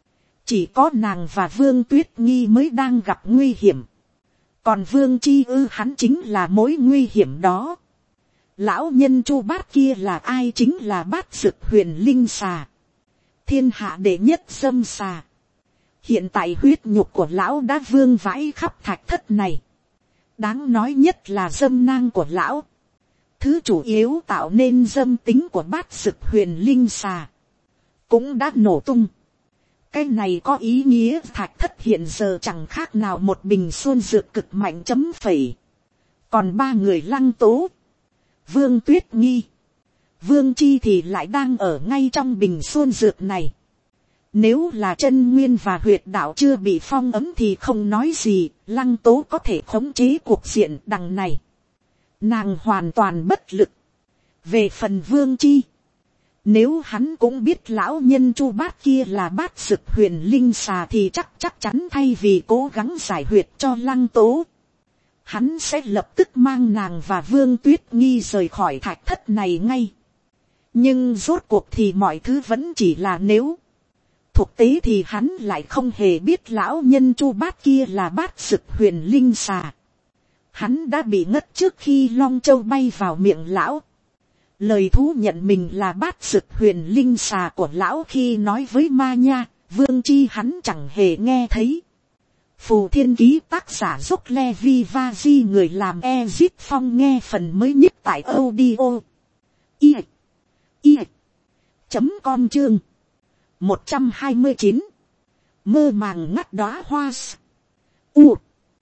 Chỉ có nàng và Vương Tuyết Nghi mới đang gặp nguy hiểm. Còn Vương Chi ư, hắn chính là mối nguy hiểm đó. Lão nhân Chu Bát kia là ai? Chính là Bát Dực Huyền Linh Xà, thiên hạ đệ nhất dâm xà. Hiện tại huyết nhục của lão đã vương vãi khắp thạch thất này. Đáng nói nhất là dâm nang của lão, thứ chủ yếu tạo nên dâm tính của Bát Dực Huyền Linh Xà, cũng đã nổ tung. Cái này có ý nghĩa thạch thất hiện giờ chẳng khác nào một bình xuân dược cực mạnh chấm phẩy. Còn ba người Lăng Tố, Vương Tuyết Nghi, Vương Chi thì lại đang ở ngay trong bình xuân dược này. Nếu là chân nguyên và huyệt đạo chưa bị phong ấm thì không nói gì, Lăng Tố có thể khống chế cuộc diện đằng này. Nàng hoàn toàn bất lực. Về phần Vương Chi, nếu hắn cũng biết lão nhân Chu Bát kia là Bát Dực Huyền Linh Xà thì chắc chắc chắn thay vì cố gắng giải huyệt cho Lăng Tố, hắn sẽ lập tức mang nàng và Vương Tuyết Nghi rời khỏi thạch thất này ngay. Nhưng rốt cuộc thì mọi thứ vẫn chỉ là nếu. Thực tế thì hắn lại không hề biết lão nhân Chu Bát kia là Bát Dực Huyền Linh Xà. Hắn đã bị ngất trước khi Long Châu bay vào miệng lão. Lời thú nhận mình là Bát Dực Huyền Linh Xà của lão khi nói với Ma Nha, Vương Chi hắn chẳng hề nghe thấy. Phù Thiên Ký tác giả Dốc Levi Vaji, người làm Ezit Phong, nghe phần mới nhất tại audio i i chấm com chương một trăm hai mươi chín. Mơ màng ngắt đóa hoa u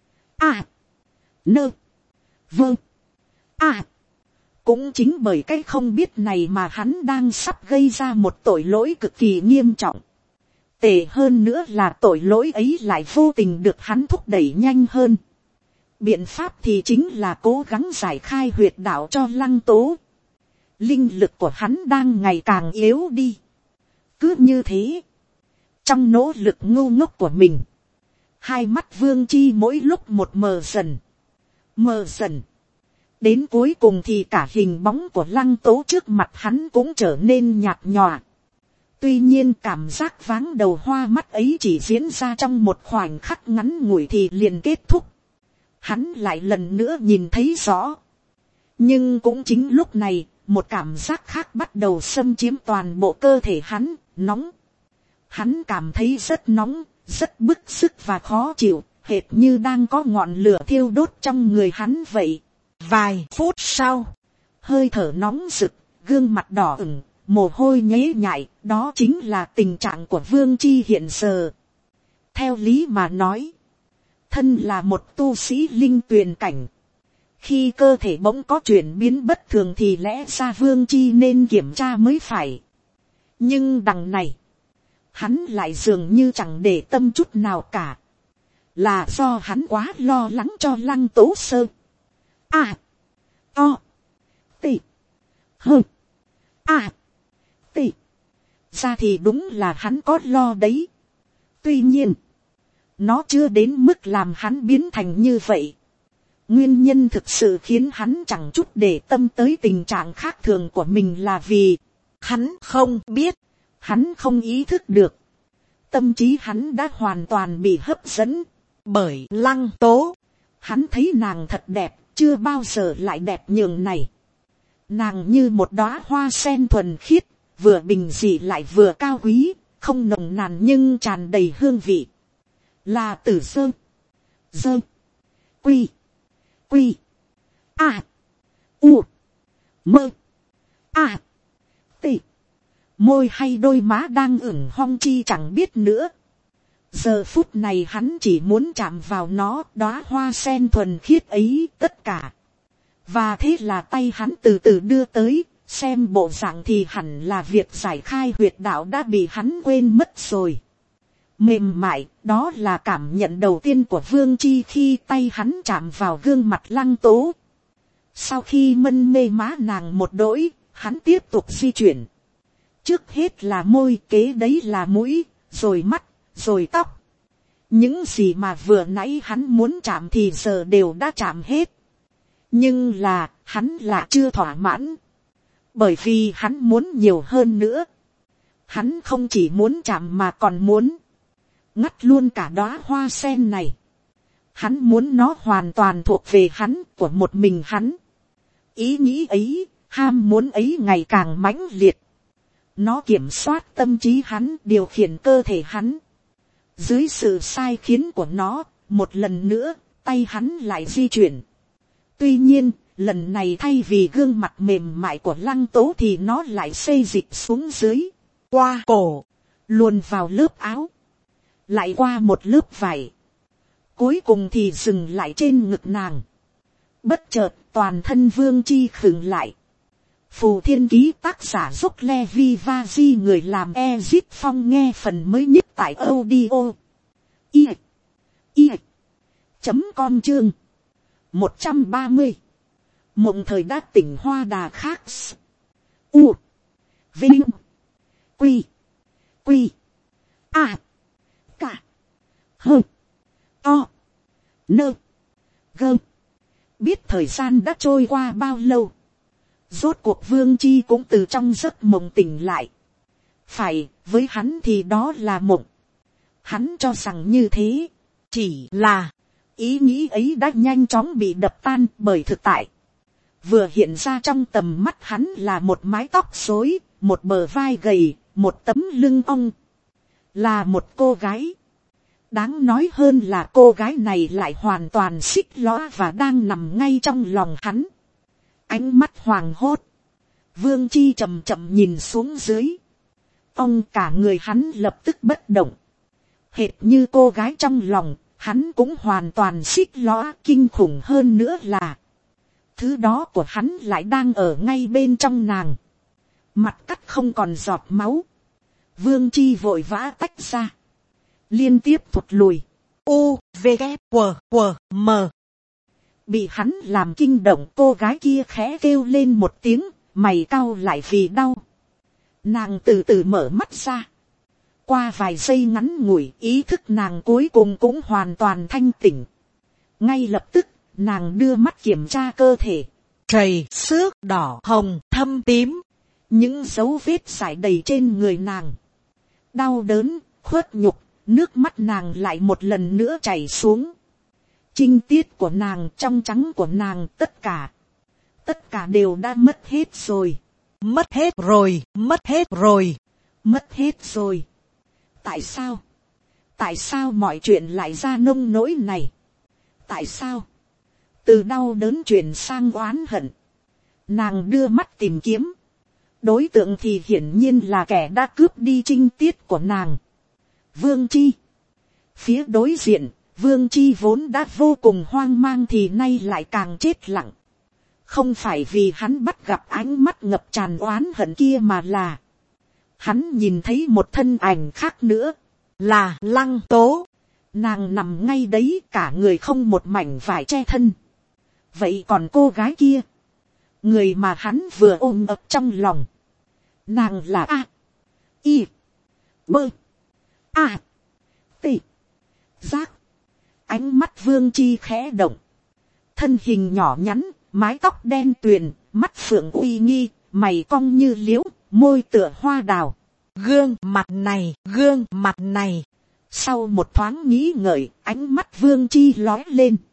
a nơ vơ a. Cũng chính bởi cái không biết này mà hắn đang sắp gây ra một tội lỗi cực kỳ nghiêm trọng. Tệ hơn nữa là tội lỗi ấy lại vô tình được hắn thúc đẩy nhanh hơn. Biện pháp thì chính là cố gắng giải khai huyệt đạo cho Lăng Tố. Linh lực của hắn đang ngày càng yếu đi. Cứ như thế, trong nỗ lực ngu ngốc của mình, hai mắt Vương Chi mỗi lúc một mờ dần, mờ dần. Đến cuối cùng thì cả hình bóng của Lăng Tố trước mặt hắn cũng trở nên nhạt nhòa. Tuy nhiên cảm giác váng đầu hoa mắt ấy chỉ diễn ra trong một khoảnh khắc ngắn ngủi thì liền kết thúc. Hắn lại lần nữa nhìn thấy rõ. Nhưng cũng chính lúc này, một cảm giác khác bắt đầu xâm chiếm toàn bộ cơ thể hắn, nóng. Hắn cảm thấy rất nóng, rất bức sức và khó chịu, hệt như đang có ngọn lửa thiêu đốt trong người hắn vậy. Vài phút sau, hơi thở nóng rực, gương mặt đỏ ửng, mồ hôi nhễ nhại, đó chính là tình trạng của Vương Chi hiện giờ. Theo lý mà nói, thân là một tu sĩ linh tuyền cảnh, khi cơ thể bỗng có chuyển biến bất thường thì lẽ ra Vương Chi nên kiểm tra mới phải. Nhưng đằng này, hắn lại dường như chẳng để tâm chút nào cả. Là do hắn quá lo lắng cho Lăng Tố Sơ. A. O. T. Hơ. A. T. Ra thì đúng là hắn có lo đấy. Tuy nhiên, nó chưa đến mức làm hắn biến thành như vậy. Nguyên nhân thực sự khiến hắn chẳng chút để tâm tới tình trạng khác thường của mình là vì hắn không biết, hắn không ý thức được. Tâm trí hắn đã hoàn toàn bị hấp dẫn bởi Lăng Tố. Hắn thấy nàng thật đẹp, chưa bao giờ lại đẹp nhường này. Nàng như một đóa hoa sen thuần khiết, vừa bình dị lại vừa cao quý, không nồng nàn nhưng tràn đầy hương vị. Là tử sơ, dơ, quy, quy, a, u, mơ, a, t. Môi hay đôi má đang ửng hong chi chẳng biết nữa. Giờ phút này hắn chỉ muốn chạm vào nó, đóa hoa sen thuần khiết ấy tất cả. Và thế là tay hắn từ từ đưa tới, xem bộ dạng thì hẳn là việc giải khai huyệt đạo đã bị hắn quên mất rồi. Mềm mại, đó là cảm nhận đầu tiên của Vương Chi khi tay hắn chạm vào gương mặt Lăng Tố. Sau khi mân mê má nàng một đỗi, hắn tiếp tục di chuyển. Trước hết là môi, kế đấy là mũi, rồi mắt, rồi tóc. Những gì mà vừa nãy hắn muốn chạm thì giờ đều đã chạm hết. Nhưng là, hắn là chưa thỏa mãn. Bởi vì hắn muốn nhiều hơn nữa. Hắn không chỉ muốn chạm mà còn muốn ngắt luôn cả đóa hoa sen này. Hắn muốn nó hoàn toàn thuộc về hắn, của một mình hắn. Ý nghĩ ấy, ham muốn ấy ngày càng mãnh liệt. Nó kiểm soát tâm trí hắn, điều khiển cơ thể hắn. Dưới sự sai khiến của nó, một lần nữa, tay hắn lại di chuyển. Tuy nhiên, lần này thay vì gương mặt mềm mại của Lăng Tố thì nó lại xê dịch xuống dưới, qua cổ, luồn vào lớp áo, lại qua một lớp vải, cuối cùng thì dừng lại trên ngực nàng. Bất chợt toàn thân Vương Chi khựng lại. Phù Thiên Ký tác giả Dốc Levi Vaji, người làm Ezip Phong, nghe phần mới nhất tại audio i i chấm com chương một trăm ba mươi. Mộng thời đã tỉnh hoa đà khác. U. Vinh. Quy. Quy. A. Cả. Hơ. To. Nơ. Gơ. Biết thời gian đã trôi qua bao lâu. Rốt cuộc Vương Chi cũng từ trong giấc mộng tỉnh lại. Phải, với hắn thì đó là mộng. Hắn cho rằng như thế. Chỉ là ý nghĩ ấy đã nhanh chóng bị đập tan bởi thực tại. Vừa hiện ra trong tầm mắt hắn là một mái tóc rối, một bờ vai gầy, một tấm lưng ong. Là một cô gái. Đáng nói hơn là cô gái này lại hoàn toàn xích lõa và đang nằm ngay trong lòng hắn. Ánh mắt hoàng hốt. Vương Chi chậm chậm nhìn xuống dưới. Ông cả người hắn lập tức bất động. Hệt như cô gái trong lòng, hắn cũng hoàn toàn xích lõa. Kinh khủng hơn nữa là thứ đó của hắn lại đang ở ngay bên trong nàng. Mặt cắt không còn giọt máu. Vương Chi vội vã tách ra. Liên tiếp thụt lùi. U, V, K, W, W, M. Bị hắn làm kinh động, cô gái kia khẽ kêu lên một tiếng, mày cau lại vì đau. Nàng từ từ mở mắt ra. Qua vài giây ngắn ngủi, ý thức nàng cuối cùng cũng hoàn toàn thanh tỉnh. Ngay lập tức, nàng đưa mắt kiểm tra cơ thể. Trầy, xước, đỏ, hồng, thâm tím. Những dấu vết sải đầy trên người nàng. Đau đớn, khuất nhục, nước mắt nàng lại một lần nữa chảy xuống. Trinh tiết của nàng, trong trắng của nàng, tất cả. Tất cả đều đã mất hết rồi. Mất hết rồi, mất hết rồi, mất hết rồi. Tại sao? Tại sao mọi chuyện lại ra nông nỗi này? Tại sao? Từ đau đớn chuyển sang oán hận. Nàng đưa mắt tìm kiếm. Đối tượng thì hiển nhiên là kẻ đã cướp đi trinh tiết của nàng. Vương Chi. Phía đối diện, Vương Chi vốn đã vô cùng hoang mang thì nay lại càng chết lặng. Không phải vì hắn bắt gặp ánh mắt ngập tràn oán hận kia mà là hắn nhìn thấy một thân ảnh khác nữa, là Lăng Tố. Nàng nằm ngay đấy, cả người không một mảnh vải che thân. vậy còn cô gái kia, người mà hắn vừa ôm ập trong lòng, nàng là a, i, bơ, a, t, giác. Ánh mắt Vương Chi khẽ động, thân hình nhỏ nhắn, mái tóc đen tuyền, mắt phượng uy nghi, mày cong như liễu, môi tựa hoa đào. Gương mặt này, gương mặt này. Sau một thoáng nghĩ ngợi, ánh mắt Vương Chi lói lên.